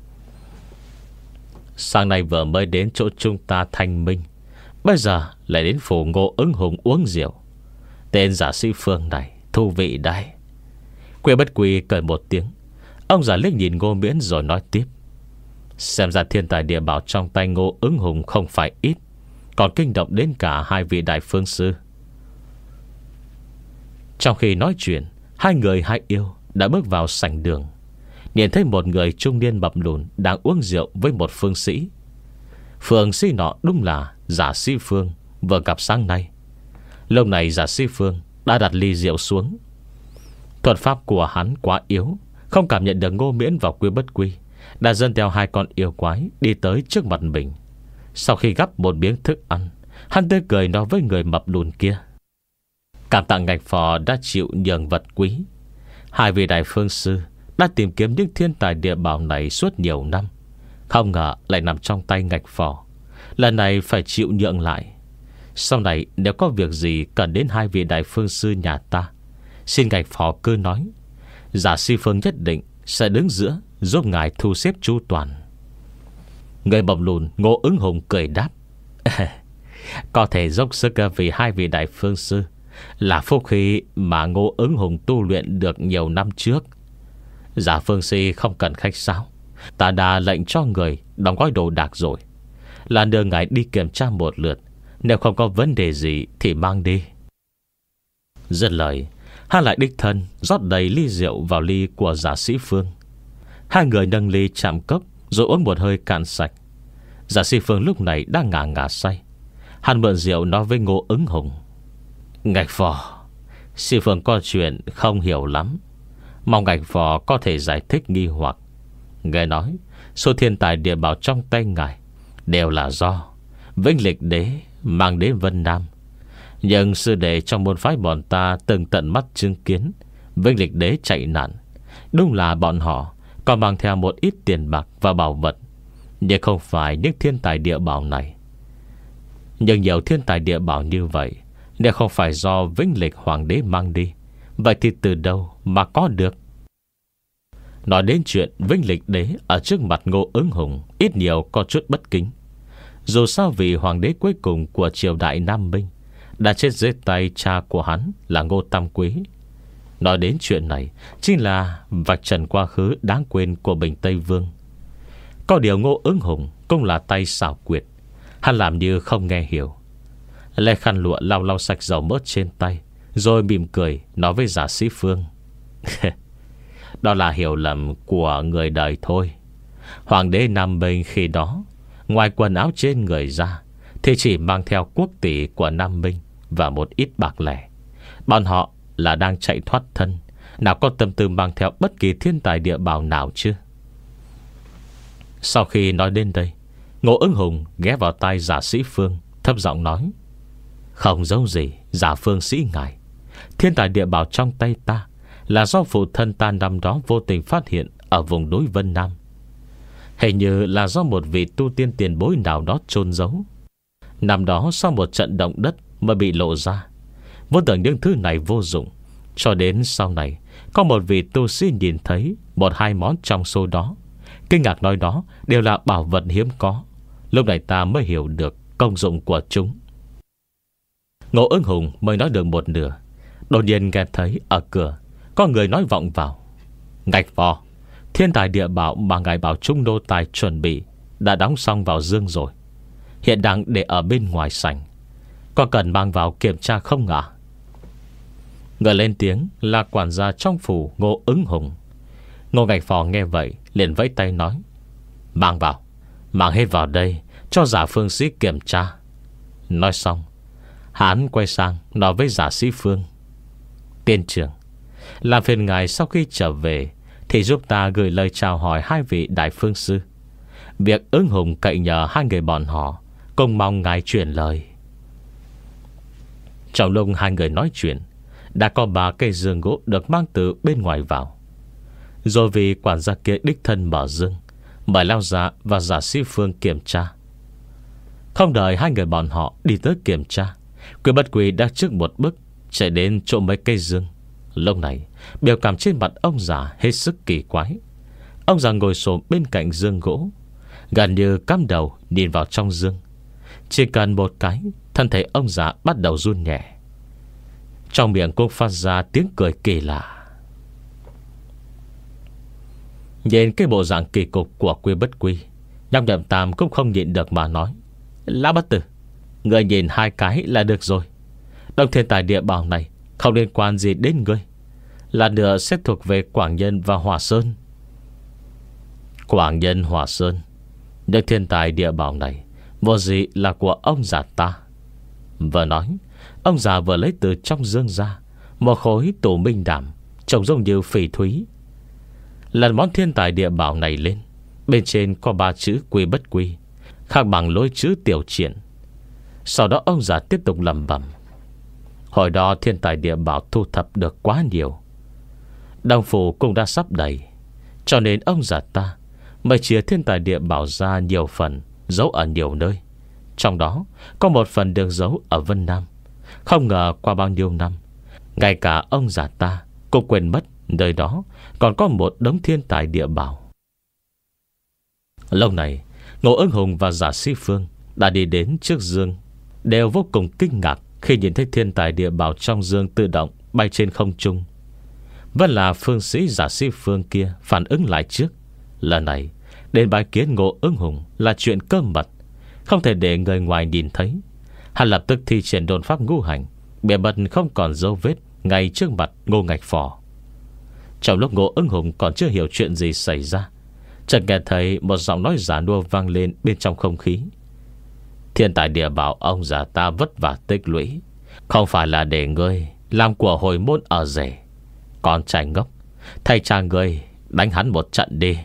Sáng nay vừa mới đến chỗ chúng ta thanh minh, bây giờ lại đến phủ Ngô Ứng Hùng uống rượu. Tên giả sĩ Phương này thú vị đây. Quê Bất Quy cười một tiếng. Ông già liếc nhìn Ngô Miễn rồi nói tiếp. Xem ra thiên tài địa bảo trong tay Ngô Ứng Hùng không phải ít, còn kinh động đến cả hai vị đại phương sư. Trong khi nói chuyện, hai người hai yêu đã bước vào sảnh đường, nhìn thấy một người trung niên mập lùn đang uống rượu với một phương sĩ. Phương sĩ nọ đúng là giả sĩ Phương vừa gặp sáng nay. Lúc này giả sĩ Phương đã đặt ly rượu xuống. Thuật pháp của hắn quá yếu, không cảm nhận được Ngô Miễn và Quy Bất Quy đã dẫn theo hai con yêu quái đi tới trước mặt mình. Sau khi gắp một miếng thức ăn, hắn tươi cười nói với người mập lùn kia. Cảm tạ ngạch phò đã chịu nhường vật quý. Hai vị đại phương sư đã tìm kiếm những thiên tài địa bảo này suốt nhiều năm, không ngờ lại nằm trong tay ngạch phò. Lần này phải chịu nhượng lại. Sau này nếu có việc gì cần đến hai vị đại phương sư nhà ta, xin ngạch phò cứ nói. Giả sĩ Phương nhất định sẽ đứng giữa giúp ngài thu xếp chu toàn. Người bồng lùn Ngô Ứng Hùng cười đáp. Có thể dốc sức vì hai vị đại phương sư là phúc khí mà Ngô Ứng Hùng tu luyện được nhiều năm trước. Giả phương si không cần khách sáo, ta đã lệnh cho người đóng gói đồ đạc rồi, là đưa ngài đi kiểm tra một lượt. Nếu không có vấn đề gì thì mang đi. Dứt lời, hắn lại đích thân rót đầy ly rượu vào ly của giả sĩ Phương. Hai người nâng ly chạm cốc rồi uống một hơi cạn sạch. Giả sĩ Phương lúc này đang ngả ngả say. Hắn mượn rượu nói với Ngô Ứng Hùng. Ngạch phò, sĩ Phương có chuyện không hiểu lắm, mong ngạch phò có thể giải thích nghi hoặc. Nghe nói số thiên tài địa bảo trong tay ngài đều là do Vĩnh Lịch Đế mang đến Vân Nam. Nhưng sư đệ trong môn phái bọn ta từng tận mắt chứng kiến Vĩnh Lịch Đế chạy nạn. Đúng là bọn họ còn mang theo một ít tiền bạc và bảo vật, nhưng không phải những thiên tài địa bảo này. Nhưng nhiều thiên tài địa bảo như vậy nếu không phải do Vĩnh Lịch Hoàng đế mang đi, vậy thì từ đâu mà có được? Nói đến chuyện Vĩnh Lịch Đế ở trước mặt Ngô Ứng Hùng ít nhiều có chút bất kính. Dù sao vị hoàng đế cuối cùng của triều đại Nam Minh đã chết dưới tay cha của hắn là Ngô Tam Quý. Nói đến chuyện này chính là vạch trần quá khứ đáng quên của Bình Tây Vương. Có điều Ngô Ứng Hùng cũng là tay xảo quyệt, hắn làm như không nghe hiểu. Lê khăn lụa lau lau sạch dầu mỡ trên tay, rồi mỉm cười nói với giả sĩ Phương. Đó là hiểu lầm của người đời thôi. Hoàng đế Nam Minh khi đó, ngoài quần áo trên người ra thì chỉ mang theo quốc tỷ của Nam Minh và một ít bạc lẻ. Bọn họ là đang chạy thoát thân, nào có tâm tư mang theo bất kỳ thiên tài địa bảo nào chứ. Sau khi nói đến đây, Ngô Ứng Hùng ghé vào tai giả sĩ Phương, thấp giọng nói. Không giấu gì giả phương sĩ ngài, thiên tài địa bảo trong tay ta là do phụ thân ta năm đó vô tình phát hiện ở vùng núi Vân Nam. Hình như là do một vị tu tiên tiền bối nào đó chôn giấu. Năm đó sau một trận động đất mới bị lộ ra. Vốn tưởng những thứ này vô dụng, cho đến sau này có một vị tu sĩ nhìn thấy một hai món trong số đó, kinh ngạc nói đó đều là bảo vật hiếm có. Lúc này ta mới hiểu được công dụng của chúng. Ngô Ứng Hùng mới nói được một nửa, đột nhiên nghe thấy ở cửa có người nói vọng vào. Ngạch phò, thiên tài địa bảo mà ngài bảo chúng nô tài chuẩn bị đã đóng xong vào dương rồi, hiện đang để ở bên ngoài sảnh, có cần mang vào kiểm tra không ạ? Người lên tiếng là quản gia trong phủ Ngô Ứng Hùng. Ngô Ngạch phò nghe vậy liền vẫy tay nói. Mang vào, mang hết vào đây cho giả phương sĩ kiểm tra. Nói xong, hắn quay sang nói với giả sĩ Phương. Tiên trưởng, làm phiền ngài sau khi trở về thì giúp ta gửi lời chào hỏi hai vị đại phương sư. Việc Ứng Hùng cậy nhờ hai người bọn họ, cùng mong ngài truyền lời. Trong lúc hai người nói chuyện, đã có ba cây giường gỗ được mang từ bên ngoài vào. Rồi vì quản gia kia đích thân mở dương, mời Lao Già và Giả Sĩ Phương kiểm tra. Không đợi hai người bọn họ đi tới kiểm tra, Quy Bất Quy đã trước một bước chạy đến chỗ mấy cây dương. Lúc này biểu cảm trên mặt ông già hết sức kỳ quái. Ông già ngồi xổm bên cạnh giường gỗ, gần như cắm đầu nhìn vào trong giường. Chỉ cần một cái, thân thể ông già bắt đầu run nhẹ. Trong miệng cũng phát ra tiếng cười kỳ lạ. Nhìn cái bộ dạng kỳ cục của Quy Bất Quy, Nhóc Nhậm Tam cũng không nhịn được mà nói: Lão Bất Tử, người nhìn hai cái là được rồi. Đông thiên tài địa bảo này không liên quan gì đến ngươi, là nữa sẽ thuộc về Quảng Nhân và Hòa Sơn. Quảng Nhân Hòa Sơn, những thiên tài địa bảo này vô gì là của ông già ta. Vừa nói, ông già vừa lấy từ trong dương ra một khối tù minh đảm, trông giống như phỉ thúy. Lần món thiên tài địa bảo này lên, bên trên có ba chữ Quy Bất Quy, khác bằng lối chữ tiểu triển. Sau đó ông già tiếp tục lẩm bẩm: Hồi đó thiên tài địa bảo thu thập được quá nhiều, đồng phủ cũng đã sắp đầy, cho nên ông già ta mới chia thiên tài địa bảo ra nhiều phần, giấu ở nhiều nơi. Trong đó có một phần được giấu ở Vân Nam. Không ngờ qua bao nhiêu năm, ngay cả ông già ta cũng quên mất nơi đó còn có một đống thiên tài địa bảo. Lâu này, Ngô Ứng Hùng và Giả Sĩ Phương đã đi đến trước giường, đều vô cùng kinh ngạc khi nhìn thấy thiên tài địa bảo trong giường tự động bay trên không trung. Vẫn là phương sĩ Giả Sĩ Phương kia phản ứng lại trước. Lần này đến bái kiến Ngô Ứng Hùng là chuyện cơ mật, không thể để người ngoài nhìn thấy. Hắn lập tức thi triển đồn pháp ngũ hành, bề mặt không còn dấu vết ngay trước mặt Ngô Ngạch Phò. Trong lúc Ngô Ứng Hùng còn chưa hiểu chuyện gì xảy ra, chợt nghe thấy một giọng nói giả nua vang lên bên trong không khí: Thiên tài địa bảo ông già ta vất vả tích lũy, không phải là để ngươi làm của hồi môn ở rể. Con trai ngốc, thầy cha ngươi đánh hắn một trận đi.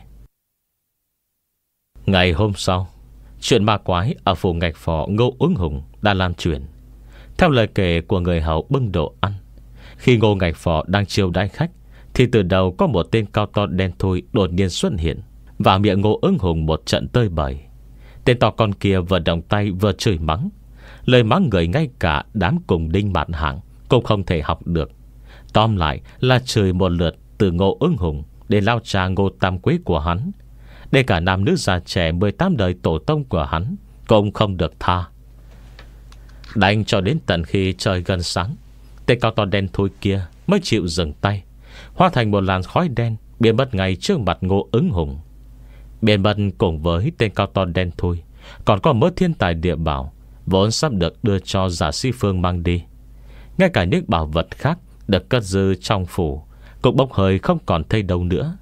Ngày hôm sau, chuyện ma quái ở phủ Ngạch Phò Ngô Ứng Hùng đã lan truyền. Theo lời kể của người hầu bưng đồ ăn, khi Ngô Ngạch Phò đang chiêu đãi khách, thì từ đầu có một tên cao to đen thui đột nhiên xuất hiện, vào miệng Ngô Ứng Hùng một trận tơi bời. Tên to con kia vừa động tay vừa chửi mắng, lời mắng người ngay cả đám cùng đinh mạn hạng cũng không thể học được. Tóm lại là chửi một lượt từ Ngô Ứng Hùng đến lao cha Ngô Tam Quế của hắn, để cả nam nữ già trẻ mười tám đời tổ tông của hắn cũng không được tha. Đánh cho đến tận khi trời gần sáng, tên cao to đen thui kia mới chịu dừng tay, hóa thành một làn khói đen biến mất ngay trước mặt Ngô Ứng Hùng. Biến mất cùng với tên cao to đen thui còn có mớ thiên tài địa bảo vốn sắp được đưa cho Giả Sĩ Phương mang đi. Ngay cả những bảo vật khác được cất giữ trong phủ cũng bốc hơi không còn thấy đâu nữa.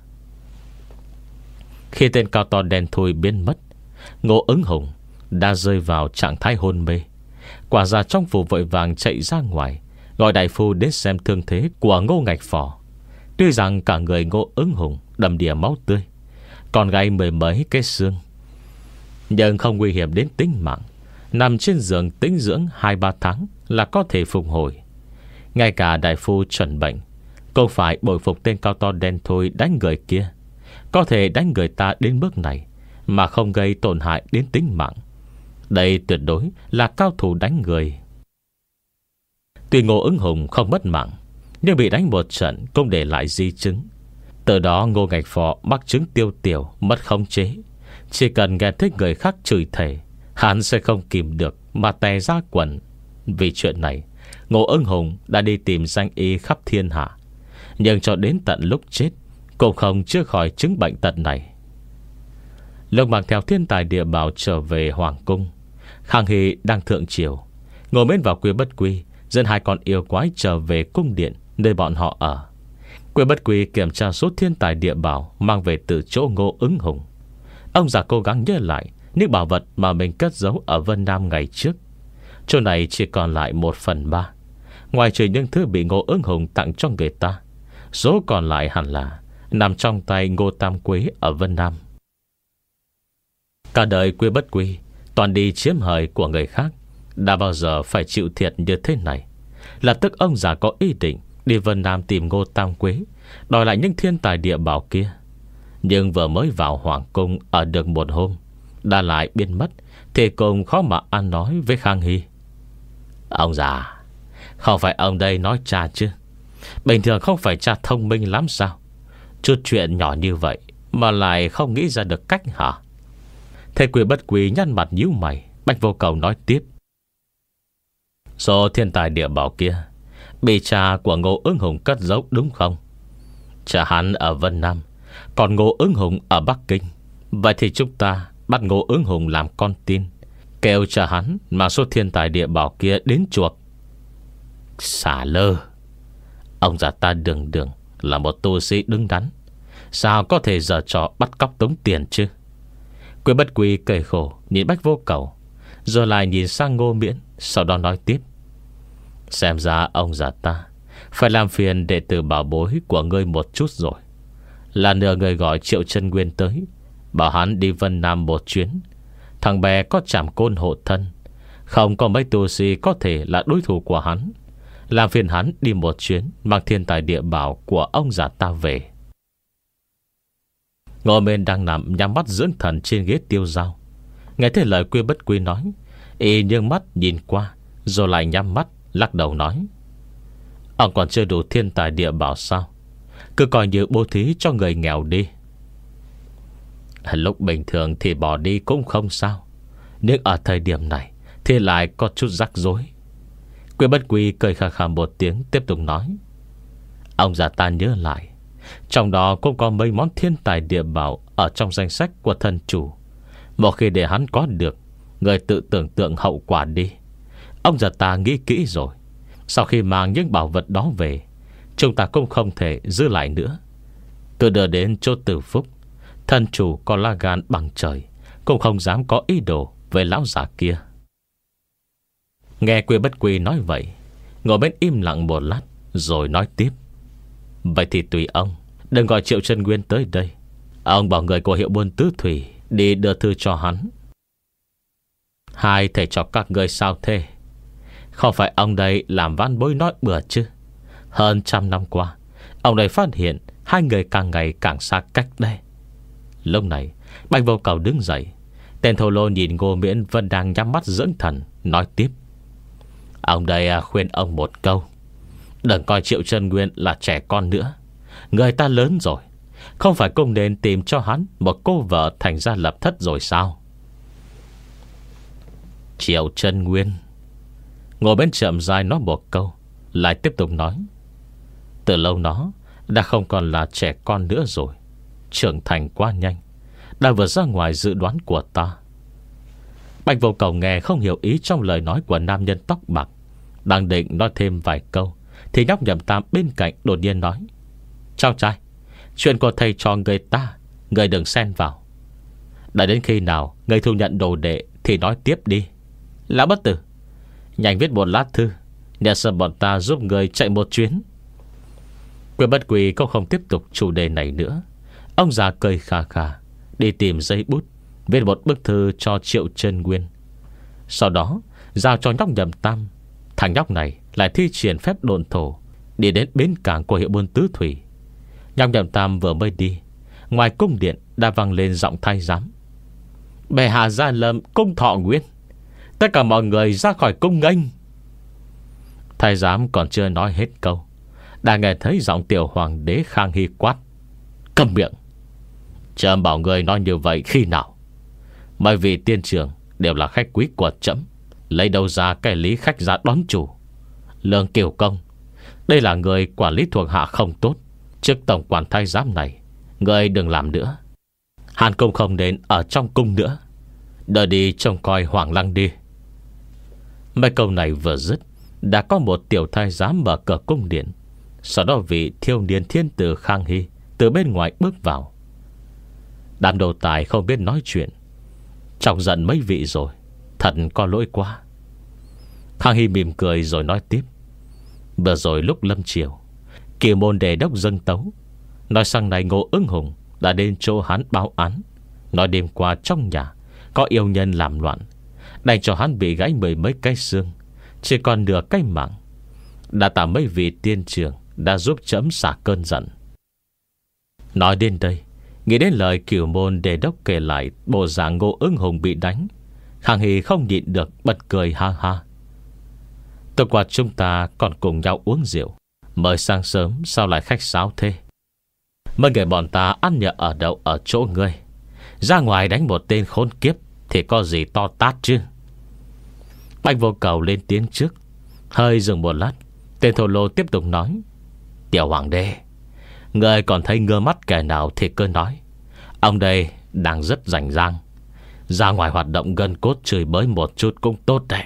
Khi tên cao to đen thui biến mất, Ngô Ứng Hùng đã rơi vào trạng thái hôn mê. Quả già trong phủ vội vàng chạy ra ngoài, gọi đại phu đến xem thương thế của Ngô Ngạch Phò. Tuy rằng cả người Ngô Ứng Hùng đầm đìa máu tươi, còn gáy mười mấy cái xương, nhưng không nguy hiểm đến tính mạng. Nằm trên giường tĩnh dưỡng hai ba tháng là có thể phục hồi. Ngay cả đại phu chuẩn bệnh cũng phải bồi phục tên cao to đen thui đánh người kia. Có thể đánh người ta đến bước này mà không gây tổn hại đến tính mạng, đây tuyệt đối là cao thủ đánh người. Tuy Ngô Ứng Hùng không mất mạng, nhưng bị đánh một trận cũng để lại di chứng. Từ đó Ngô Ngạch Phò mắc chứng tiêu tiểu, mất khống chế. Chỉ cần nghe thấy người khác chửi thề, hắn sẽ không kìm được mà tè ra quần. Vì chuyện này, Ngô Ứng Hùng đã đi tìm danh y khắp thiên hạ, nhưng cho đến tận lúc chết cũng không chữa khỏi chứng bệnh tật này. Lúc mang theo thiên tài địa bảo trở về hoàng cung, Khang Hy đang thượng triều, ngồi bên vào Quy Bất Quy dẫn hai con yêu quái trở về cung điện nơi bọn họ ở. Quy Bất Quy kiểm tra số thiên tài địa bảo mang về từ chỗ Ngô Ứng Hùng. Ông già cố gắng nhớ lại những bảo vật mà mình cất giấu ở Vân Nam ngày trước. Chỗ này chỉ còn lại một phần ba. Ngoài trừ những thứ bị Ngô Ứng Hùng tặng cho người ta, số còn lại hẳn là nằm trong tay Ngô Tam Quế ở Vân Nam. Cả đời Quy Bất Quy toàn đi chiếm hời của người khác, đã bao giờ phải chịu thiệt như thế này. Lập tức ông già có ý định đi Vân Nam tìm Ngô Tam Quế, đòi lại những thiên tài địa bảo kia. Nhưng vừa mới vào hoàng cung ở được một hôm, đã lại biến mất, thì cũng khó mà ăn nói với Khang Hy. Ông già, không phải ông đây nói cha chứ? Bình thường không phải cha thông minh lắm sao? Chút chuyện nhỏ như vậy mà lại không nghĩ ra được cách hả? Thầy Quỷ Bất Quỷ nhăn mặt nhíu mày. Bạch Vô Cầu nói tiếp: số thiên tài địa bảo kia bị cha của Ngô Ứng Hùng cất giấu đúng không? Cha hắn ở Vân Nam, còn Ngô Ứng Hùng ở Bắc Kinh. Vậy thì chúng ta bắt Ngô Ứng Hùng làm con tin, kêu cha hắn mà số thiên tài địa bảo kia đến chuộc. Xả lơ. Ông già ta đường đường là một tu sĩ đứng đắn, sao có thể giở trò bắt cóc tống tiền chứ? Quỷ Bất Quỷ cười khổ nhìn Bạch Vô Cầu, rồi lại nhìn sang Ngô Miễn, sau đó nói tiếp: xem ra ông già ta phải làm phiền đệ tử bảo bối của ngươi một chút rồi. Là nửa người gọi Triệu Chân Nguyên tới, bảo hắn đi Vân Nam một chuyến. Thằng bé có Trảm Côn hộ thân, không có mấy tu sĩ có thể là đối thủ của hắn. Làm phiền hắn đi một chuyến, mang thiên tài địa bảo của ông già ta về. Ngô Miễn đang nằm nhắm mắt dưỡng thần trên ghế tiêu dao, nghe thấy lời Quy Bất Quy nói, y nhướng mắt nhìn qua, rồi lại nhắm mắt lắc đầu nói: ông còn chưa đủ thiên tài địa bảo sao? Cứ coi như bố thí cho người nghèo đi. Lúc bình thường thì bỏ đi cũng không sao, nhưng ở thời điểm này thì lại có chút rắc rối. Quy Bất Quy cười khà khà một tiếng, tiếp tục nói: ông già ta nhớ lại, trong đó cũng có mấy món thiên tài địa bảo ở trong danh sách của thần chủ. Một khi để hắn có được, người tự tưởng tượng hậu quả đi. Ông già ta nghĩ kỹ rồi, sau khi mang những bảo vật đó về, chúng ta cũng không thể giữ lại nữa. Cứ đưa đến chỗ Tử Phúc, thần chủ có lá gan bằng trời, cũng không dám có ý đồ về lão già kia. Nghe Quy Bất Quy nói vậy, ngồi bên im lặng một lát, rồi nói tiếp: vậy thì tùy ông, đừng gọi Triệu Chân Nguyên tới đây. Ông bảo người của hiệu buôn Tứ Thủy đi đưa thư cho hắn. Hai thầy cho các người sao thế? Không phải ông đây làm văn bối nói bừa chứ? Hơn trăm năm qua, ông đây phát hiện hai người càng ngày càng xa cách đây. Lúc này Bạch Vô Cầu đứng dậy. Tên thô lô nhìn Ngô Miễn vẫn đang nhắm mắt dưỡng thần, nói tiếp: ông đây khuyên ông một câu, đừng coi Triệu Chân Nguyên là trẻ con nữa. Người ta lớn rồi, không phải cũng nên tìm cho hắn một cô vợ thành ra lập thất rồi sao? Triệu Chân Nguyên ngồi bên chậm dài nói một câu, lại tiếp tục nói: từ lâu nó đã không còn là trẻ con nữa rồi, trưởng thành quá nhanh, đã vượt ra ngoài dự đoán của ta. Bạch Vô Cầu nghe không hiểu ý trong lời nói của nam nhân tóc bạc, đang định nói thêm vài câu, thì nhóc Nhậm Tam bên cạnh đột nhiên nói: cháu trai, chuyện của thầy cho người ta, người đừng xen vào. Đã đến khi nào người thu nhận đồ đệ thì nói tiếp đi. Lão bất tử, nhanh viết một lá thư, nhờ sợ bọn ta giúp người chạy một chuyến. Quy Bất Quy cũng không tiếp tục chủ đề này nữa. Ông già cười khà khà, đi tìm giấy bút, viết một bức thư cho Triệu Chân Nguyên. Sau đó giao cho nhóc Nhậm Tam. Thằng nhóc này lại thi triển phép độn thổ, đi đến bến cảng của hiệu buôn Tứ Thủy. Nhóc Nhậm Tam vừa mới đi, ngoài cung điện đã vang lên giọng thái giám: bệ hạ gia lâm cung thọ nguyên, tất cả mọi người ra khỏi cung nghênh. Thái giám còn chưa nói hết câu, đã nghe thấy giọng tiểu hoàng đế Khang Hy quát: câm miệng. Trẫm bảo người nói như vậy khi nào? Mấy vị tiên trưởng đều là khách quý của trẫm, lấy đâu ra cái lý khách ra đón chủ? Lương Kiều Công, đây là người quản lý thuộc hạ không tốt. Chức tổng quản thái giám này người đừng làm nữa. Hàn Công không đến ở trong cung nữa, đợi đi trông coi Hoàng Lăng đi. Mấy câu này vừa dứt, đã có một tiểu thái giám mở cửa cung điện. Sau đó vị thiêu niên thiên tử Khang Hy từ bên ngoài bước vào. Đám đồ tài không biết nói chuyện, chọc giận mấy vị rồi, thật có lỗi quá. Khang Hy mỉm cười rồi nói tiếp: vừa rồi lúc lâm chiều, Kỳ môn đề đốc dâng tấu, nói sang này Ngô Ứng Hùng đã đến chỗ hắn báo án, nói đêm qua trong nhà có yêu nhân làm loạn, đánh cho hắn bị gãy mười mấy cái xương, chỉ còn nửa cái mạng. Đã tạ mấy vị tiên trưởng đã giúp chấm xả cơn giận. Nói đến đây, nghĩ đến lời Cửu Môn Đề Đốc kể lại bộ dạng Ngô Ứng Hùng bị đánh, Khang Hy không nhịn được bật cười ha ha. Tối qua chúng ta còn cùng nhau uống rượu, mời sang sớm sao lại khách sáo thế? Mấy người bọn ta ăn nhờ ở đậu ở chỗ ngươi, ra ngoài đánh một tên khốn kiếp thì có gì to tát chứ? Bạch Vô Cầu lên tiếng trước. Hơi dừng một lát, tên thổ lô tiếp tục nói: Tiểu hoàng đế, ngươi còn thấy ngơ mắt kẻ nào thì cứ nói. Ông đây đang rất rảnh rang, ra ngoài hoạt động gân cốt chửi bới một chút cũng tốt đấy.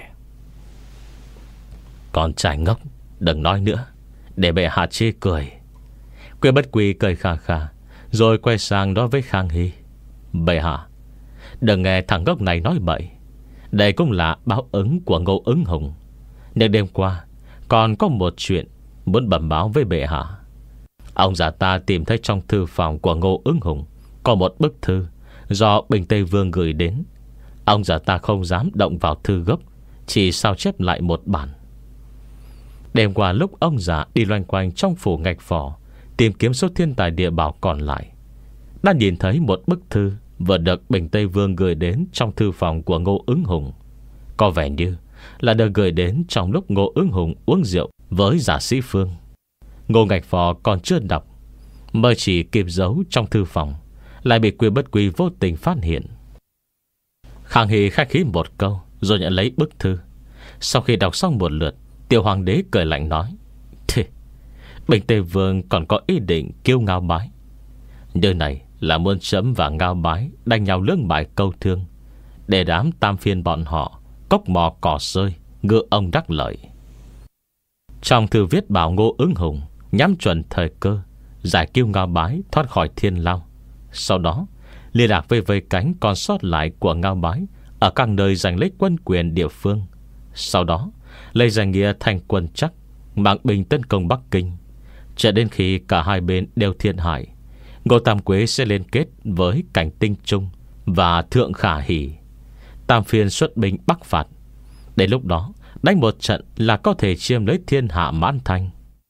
Còn trai ngốc, đừng nói nữa, để bệ hạ chê cười. Quê Bất Quy cười khà khà, rồi quay sang nói với Khang Hy: Bệ hạ, đừng nghe thằng ngốc này nói bậy. Đây cũng là báo ứng của Ngô Ứng Hùng. Nhưng đêm qua còn có một chuyện muốn bẩm báo với bệ hạ. Ông già ta tìm thấy trong thư phòng của Ngô Ứng Hùng có một bức thư do Bình Tây Vương gửi đến. Ông già ta không dám động vào thư gốc, chỉ sao chép lại một bản. Đêm qua lúc ông già đi loanh quanh trong phủ Ngạch Phò tìm kiếm số thiên tài địa bảo còn lại, đã nhìn thấy một bức thư vừa được Bình Tây Vương gửi đến trong thư phòng của Ngô Ứng Hùng. Có vẻ như là được gửi đến trong lúc Ngô Ứng Hùng uống rượu với Giả Sĩ Phương. Ngô Ngạch Phò còn chưa đọc, mới chỉ kịp giấu trong thư phòng, lại bị Quy Bất Quy vô tình phát hiện. Khang Hy khách khí một câu rồi nhận lấy bức thư. Sau khi đọc xong một lượt, Tiểu hoàng đế cười lạnh nói: Thế Bình Tây Vương còn có ý định kêu Ngao Bái. Nơi này là muốn chấm và Ngao Bái đánh nhau lưỡng bại câu thương, để đám tam phiên bọn họ cốc mò cỏ rơi, ngựa ông đắc lợi. Trong thư viết bảo Ngô Ứng Hùng nhắm chuẩn thời cơ giải cứu Ngao Bái thoát khỏi thiên lao, sau đó liên lạc với vây cánh còn sót lại của Ngao Bái ở các nơi giành lấy quân quyền địa phương. Sau đó lấy danh nghĩa thành quân chắc, mang binh tấn công Bắc Kinh. Cho đến khi cả hai bên đều thiệt hại, Ngô Tam Quế sẽ liên kết với Cảnh Tinh Trung và Thượng Khả Hỷ, tam phiên xuất binh bắc phạt. Đến lúc đó đánh một trận là có thể chiếm lấy thiên hạ Mãn Thanh.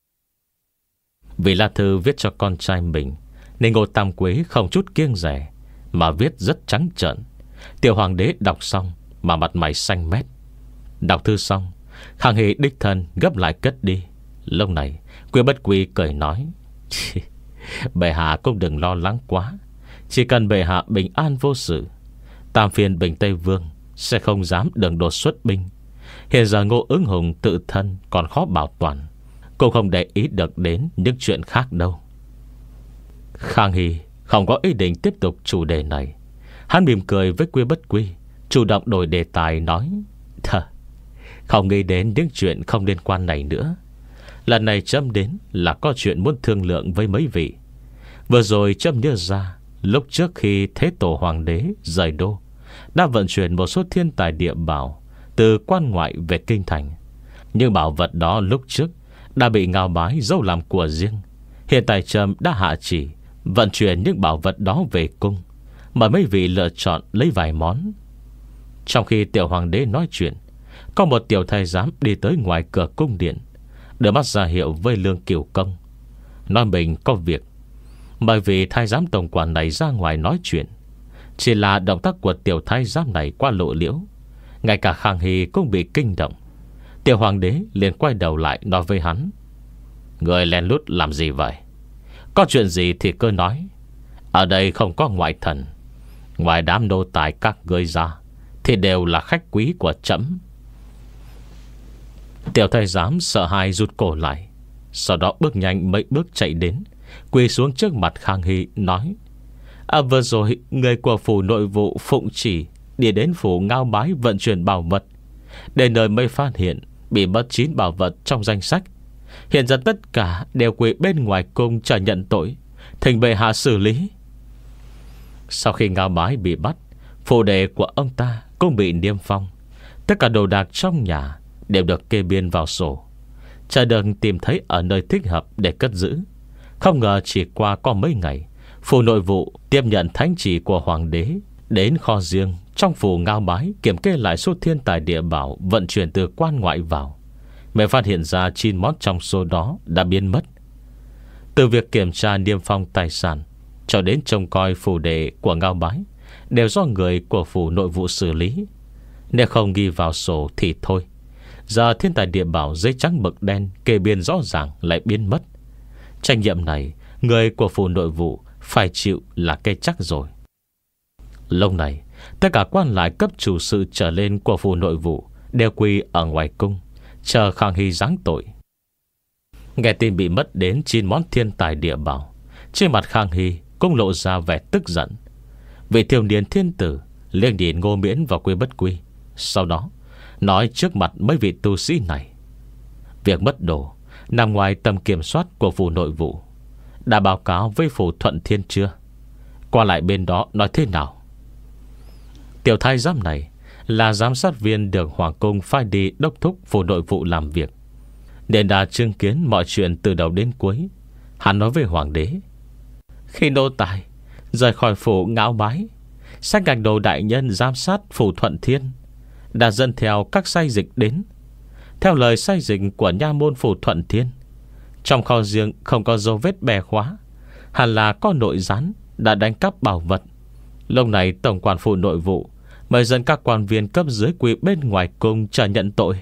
Vì là thư viết cho con trai mình, nên Ngô Tam Quế không chút kiêng dè mà viết rất trắng trợn. Tiểu hoàng đế đọc xong mà mặt mày xanh mét. Đọc thư xong, Khang Hy đích thân gấp lại cất đi. Lúc này Quy Bất Quy cười nói: Bệ hạ cũng đừng lo lắng quá, chỉ cần bệ hạ bình an vô sự, tam phiên Bình Tây Vương sẽ không dám đường đột xuất binh. Hiện giờ Ngô Ứng Hùng tự thân còn khó bảo toàn, cũng không để ý được đến những chuyện khác đâu. Khang Hy không có ý định tiếp tục chủ đề này. Hắn mỉm cười với Quy Bất Quy, chủ động đổi đề tài nói: Thờ, không nghĩ đến những chuyện không liên quan này nữa. Lần này chấm đến là có chuyện muốn thương lượng với mấy vị. Vừa rồi chấm nhớ ra, lúc trước khi Thế Tổ Hoàng đế rời đô, đã vận chuyển một số thiên tài địa bảo từ quan ngoại về kinh thành. Nhưng bảo vật đó lúc trước đã bị Ngao Bái giấu làm của riêng. Hiện tại chấm đã hạ chỉ vận chuyển những bảo vật đó về cung, mời mấy vị lựa chọn lấy vài món. Trong khi tiểu hoàng đế nói chuyện, có một tiểu thái giám đi tới ngoài cửa cung điện, đưa mắt ra hiệu với Lương Cửu Công, nói mình có việc. Bởi vì thái giám tổng quản này ra ngoài nói chuyện, chỉ là động tác của tiểu thái giám này quá lộ liễu, ngay cả Khang Hy cũng bị kinh động. Tiểu hoàng đế liền quay đầu lại nói với hắn: Người lén lút làm gì vậy? Có chuyện gì thì cứ nói. Ở đây không có ngoại thần, ngoài đám nô tài các ngươi ra thì đều là khách quý của trẫm. Tiểu thái giám sợ hãi rụt cổ lại, sau đó bước nhanh mấy bước chạy đến, quỳ xuống trước mặt Khang Hy nói: À vừa rồi người của phủ nội vụ phụng chỉ đi đến phủ Ngao Bái vận chuyển bảo vật, đến nơi mới phát hiện bị mất chín bảo vật trong danh sách. Hiện giờ tất cả đều quỳ bên ngoài cung chờ nhận tội, thỉnh bệ hạ xử lý. Sau khi Ngao Bái bị bắt, phủ đệ của ông ta cũng bị niêm phong. Tất cả đồ đạc trong nhà đều được kê biên vào sổ, chờ đợi tìm thấy ở nơi thích hợp để cất giữ. Không ngờ chỉ qua có mấy ngày, phủ nội vụ tiếp nhận thánh chỉ của hoàng đế, đến kho riêng trong phủ Ngao Bái kiểm kê lại số thiên tài địa bảo vận chuyển từ quan ngoại vào. mới phát hiện ra chín món trong số đó đã biến mất. Từ việc kiểm tra niêm phong tài sản cho đến trông coi phủ đệ của Ngao Bái đều do người của phủ nội vụ xử lý. Nếu không ghi vào sổ thì thôi. Giờ thiên tài địa bảo giấy trắng mực đen kê biên rõ ràng lại biến mất. Trách nhiệm này người của phủ nội vụ phải chịu là cây chắc rồi. Lúc này tất cả quan lại cấp chủ sự trở lên của phủ nội vụ đều quỳ ở ngoài cung, chờ Khang Hy giáng tội. Nghe tin bị mất đến chín món thiên tài địa bảo, trên mặt Khang Hy cũng lộ ra vẻ tức giận. Vị thiếu niên thiên tử liếc nhìn Ngô Miễn và Quy Bất Quy, sau đó nói trước mặt mấy vị tu sĩ này: việc mất đồ nằm ngoài tầm kiểm soát của phủ nội vụ. Đã báo cáo với phủ Thuận Thiên chưa? Qua lại bên đó nói thế nào? Tiểu thái giám này là giám sát viên được Hoàng cung phái đi đốc thúc phủ nội vụ làm việc, nên đã chứng kiến mọi chuyện từ đầu đến cuối. Hắn nói với hoàng đế: khi nô tài rời khỏi phủ Ngao Bái, sách ngạch đồ đại nhân giám sát phủ Thuận Thiên đã dẫn theo các sai dịch đến. Theo lời sai dịch của nha môn phủ Thuận Thiên, trong kho riêng không có dấu vết bè khóa, hẳn là có nội gián đã đánh cắp bảo vật. Lúc này tổng quản phủ nội vụ mời dẫn các quan viên cấp dưới quỳ bên ngoài cung chờ nhận tội.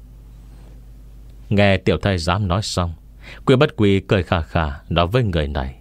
Nghe tiểu thái giám nói xong, Quy Bất Quy cười khà khà nói với người này: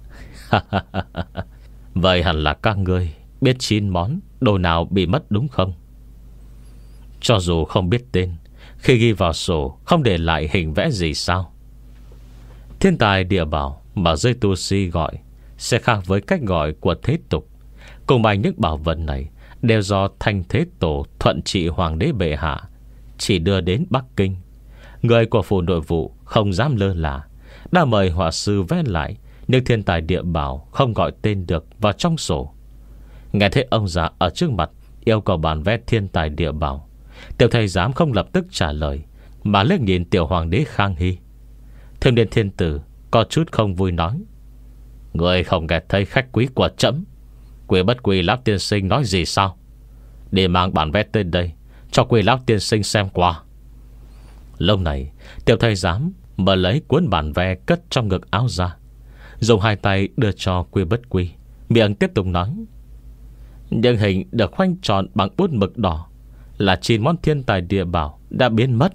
vậy hẳn là các ngươi biết chín món đồ nào bị mất đúng không? Cho dù không biết tên, khi ghi vào sổ không để lại hình vẽ gì sao? Thiên tài địa bảo mà giới tu sĩ gọi sẽ khác với cách gọi của thế tục. Cùng bài những bảo vật này đều do Thanh Thế Tổ thuận trị hoàng đế bệ hạ chỉ đưa đến Bắc Kinh. Người của phủ nội vụ không dám lơ là, đã mời họa sư vẽ lại những thiên tài địa bảo không gọi tên được vào trong sổ. Nghe thấy ông già ở trước mặt yêu cầu bản vẽ thiên tài địa bảo, tiểu thầy giám không lập tức trả lời, mà liếc nhìn tiểu hoàng đế Khang Hy. Thương niên thiên tử có chút không vui nói: người không nghe thấy khách quý của trẫm Quy Bất Quy lão tiên sinh nói gì sao? Để mang bản vẽ tên đây cho Quy lão tiên sinh xem qua. Lúc này tiểu thầy giám mở lấy cuốn bản vẽ cất trong ngực áo ra, dùng hai tay đưa cho Quy Bất Quy, miệng tiếp tục nói: những hình được khoanh tròn bằng bút mực đỏ là chín món thiên tài địa bảo đã biến mất.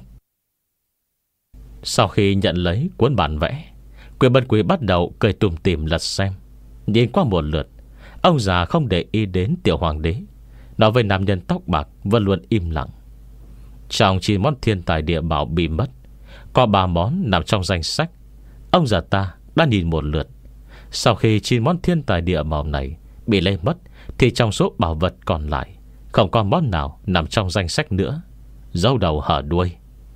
Sau khi nhận lấy cuốn bản vẽ, Quy Bất Quy bắt đầu cười tủm tỉm lật xem. Nhìn qua một lượt, ông già không để ý đến tiểu hoàng đế, nói với nam nhân tóc bạc vẫn luôn im lặng: trong chín món thiên tài địa bảo bị mất, có ba món nằm trong danh sách. Ông già ta đã nhìn một lượt. Sau khi chín món thiên tài địa bảo này bị lấy mất, thì trong số bảo vật còn lại không có món nào nằm trong danh sách nữa. Dâu đầu hở đuôi.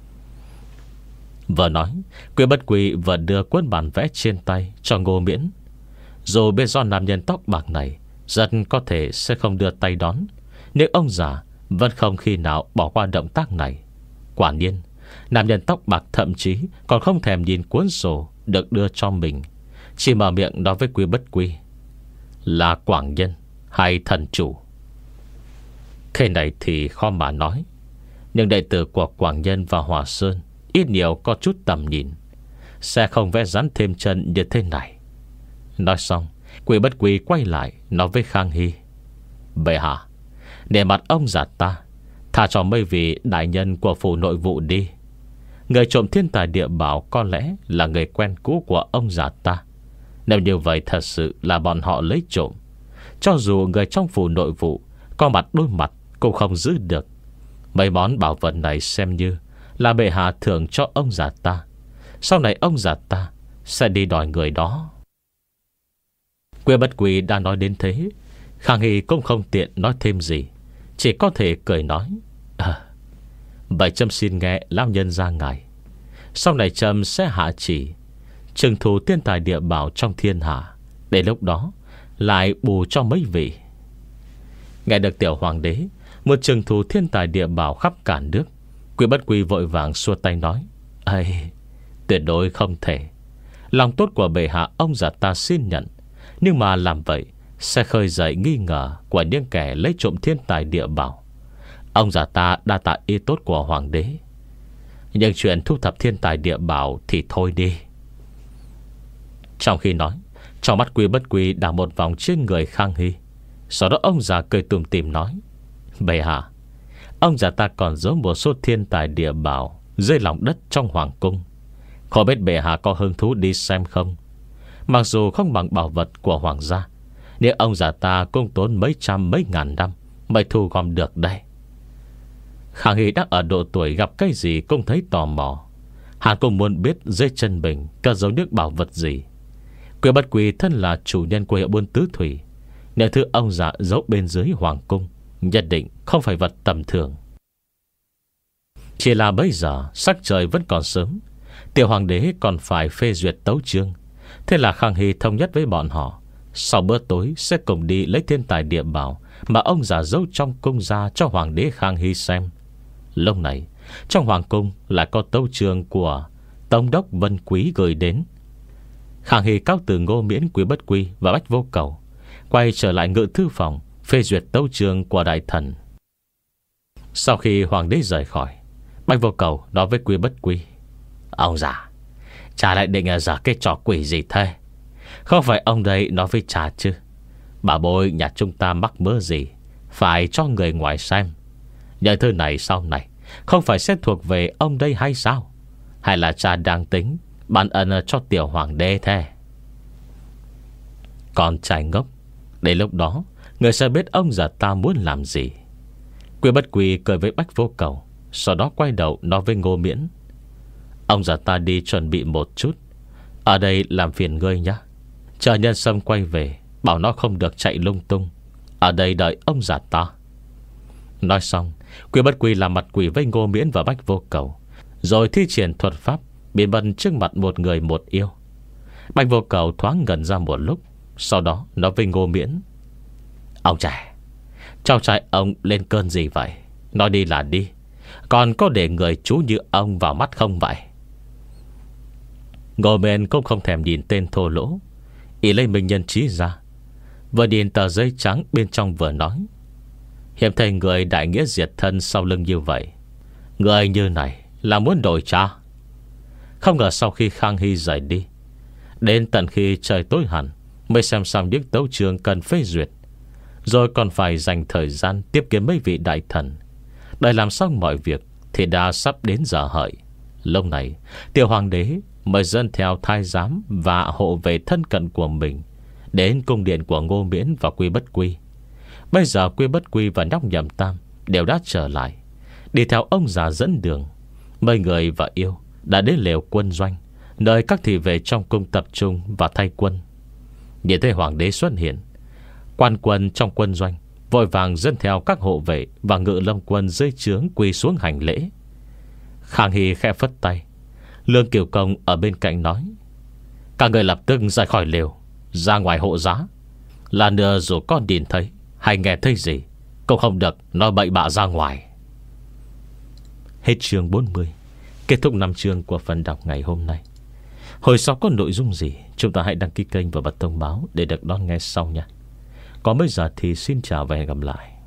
Vừa nói, Quy Bất Quy vừa đưa cuốn bản vẽ trên tay cho Ngô Miễn. Dù biết do nam nhân tóc bạc này rất có thể sẽ không đưa tay đón, nhưng ông già vẫn không khi nào bỏ qua động tác này. Quả nhiên, nam nhân tóc bạc thậm chí còn không thèm nhìn cuốn sổ được đưa cho mình, chỉ mở miệng nói với Quy Bất Quy: là Quảng Nhân hay thần chủ? Cái này thì khó mà nói, nhưng đệ tử của Quảng Nhân và Hòa Sơn ít nhiều có chút tầm nhìn, sẽ không vẽ rắn thêm chân như thế này. Nói xong, Quy Bất Quy quay lại nói với Khang Hy: bệ hạ, để mặt ông già ta, thả cho mấy vị đại nhân của phủ nội vụ đi. Người trộm thiên tài địa bảo có lẽ là người quen cũ của ông già ta. Nếu như vậy thật sự là bọn họ lấy trộm, cho dù người trong phủ nội vụ có mặt đôi mặt cũng không giữ được. Mấy món bảo vật này xem như là bệ hạ thưởng cho ông già ta. Sau này ông già ta sẽ đi đòi người đó. Quy Bất Quy đã nói đến thế, Khang Hy cũng không tiện nói thêm gì, chỉ có thể cười nói: à, vậy trâm xin nghe lão nhân ra ngài. Sau này trâm sẽ hạ chỉ trừng thủ thiên tài địa bảo trong thiên hạ, để lúc đó lại bù cho mấy vị. Nghe được tiểu hoàng đế một trừng thủ thiên tài địa bảo khắp cả nước, Quy Bất Quy vội vàng xua tay nói: ây, tuyệt đối không thể. Lòng tốt của bệ hạ ông già ta xin nhận, nhưng mà làm vậy sẽ khơi dậy nghi ngờ của những kẻ lấy trộm thiên tài địa bảo. Ông già ta đa tạ ý tốt của hoàng đế. Nhưng chuyện thu thập thiên tài địa bảo thì thôi đi. Trong khi nói, trong mắt Quy Bất Quy đảo một vòng trên người Khang Hy. Sau đó ông già cười tủm tỉm nói: Bệ hạ, ông già ta còn giấu một số thiên tài địa bảo dưới lòng đất trong hoàng cung. Không biết bệ hạ có hứng thú đi xem không? Mặc dù không bằng bảo vật của hoàng gia, nhưng ông già ta cũng tốn mấy trăm mấy ngàn năm mới thu gom được đây. Khang Hy đang ở độ tuổi gặp cái gì cũng thấy tò mò. Hắn cũng muốn biết dưới chân mình có dấu nước bảo vật gì. Quy Bất Quy thân là chủ nhân của hiệu buôn tứ thủy, nếu thứ ông già giấu bên dưới hoàng cung nhất định không phải vật tầm thường. Chỉ là bây giờ sắc trời vẫn còn sớm, tiểu hoàng đế còn phải phê duyệt tấu chương. Thế là Khang Hy thống nhất với bọn họ, sau bữa tối sẽ cùng đi lấy thiên tài địa bảo mà ông già giấu trong cung ra cho hoàng đế Khang Hy xem. Lúc này trong hoàng cung lại có tấu chương của Tổng đốc Vân Quý gửi đến. Khang Hy cáo từ Ngô Miễn, Quý Bất Quy và Bách Vô Cầu, quay trở lại ngự thư phòng phê duyệt tấu chương của đại thần. Sau khi hoàng đế rời khỏi, Bách Vô Cầu nói với Quý Bất Quy: Ông già, cha lại định giờ cái trò quỷ gì thế? Không phải ông đây nói với cha chứ? Bà bối nhà chúng ta mắc mớ gì phải cho người ngoài xem? Những thứ này sau này không phải sẽ thuộc về ông đây hay sao? Hay là cha đang tính ban ân cho tiểu hoàng đế thế? Còn trai ngốc, đến lúc đó người sẽ biết ông già ta muốn làm gì. Quy Bất Quy cười với Bách Vô Cầu, sau đó quay đầu nói với Ngô Miễn: Ông già ta đi chuẩn bị một chút, ở đây làm phiền ngươi nhé. Chờ Nhân Sâm quay về, bảo nó không được chạy lung tung, ở đây đợi ông già ta. Nói xong, Quy Bất Quy làm mặt quỷ với Ngô Miễn và Bách Vô Cầu, rồi thi triển thuật pháp biến mất trước mặt một người một yêu. Bách Vô Cầu thoáng ngẩn ra một lúc, sau đó nói với Ngô Miễn: Ông trẻ, cháu trai ông lên cơn gì vậy? Nói đi là đi, còn có để người chú như ông vào mắt không vậy? Ngô Miễn cũng không thèm nhìn tên thô lỗ, ý lấy mình nhân trí ra, vừa điền tờ giấy trắng bên trong vừa nói: Hiểm thấy người đại nghĩa diệt thân sau lưng như vậy. Người như này là muốn đổi cha. Không ngờ sau khi Khang Hy rời đi, đến tận khi trời tối hẳn mới xem xong những tấu chương cần phê duyệt, rồi còn phải dành thời gian tiếp kiến mấy vị đại thần. Đợi làm xong mọi việc thì đã sắp đến giờ hợi. Lúc này tiểu hoàng đế mới dẫn theo thái giám và hộ vệ thân cận của mình đến cung điện của Ngô Miễn và Quy Bất Quy. Bây giờ Quy Bất Quy và nhóc Nhậm Tam đều đã trở lại, đi theo ông già dẫn đường. Mấy người và yêu đã đến lều quân doanh, nơi các thị vệ trong cung tập trung và thay quân. Nhìn thấy hoàng đế xuất hiện, quan quân trong quân doanh vội vàng dẫn theo các hộ vệ và ngự lâm quân dưới trướng quỳ xuống hành lễ. Khang Hy khẽ phất tay, Lương Kiều Công ở bên cạnh nói: Các người lập tức rời khỏi lều, ra ngoài hộ giá. Là nửa dù con nhìn thấy hay nghe thấy gì cũng không được nói bậy bạ ra ngoài. Hết chương bốn mươi. Kết thúc năm chương của phần đọc ngày hôm nay. Hồi sau có nội dung gì, chúng ta hãy đăng ký kênh và bật thông báo để được đón nghe sau nha. Còn bây giờ thì xin chào và hẹn gặp lại.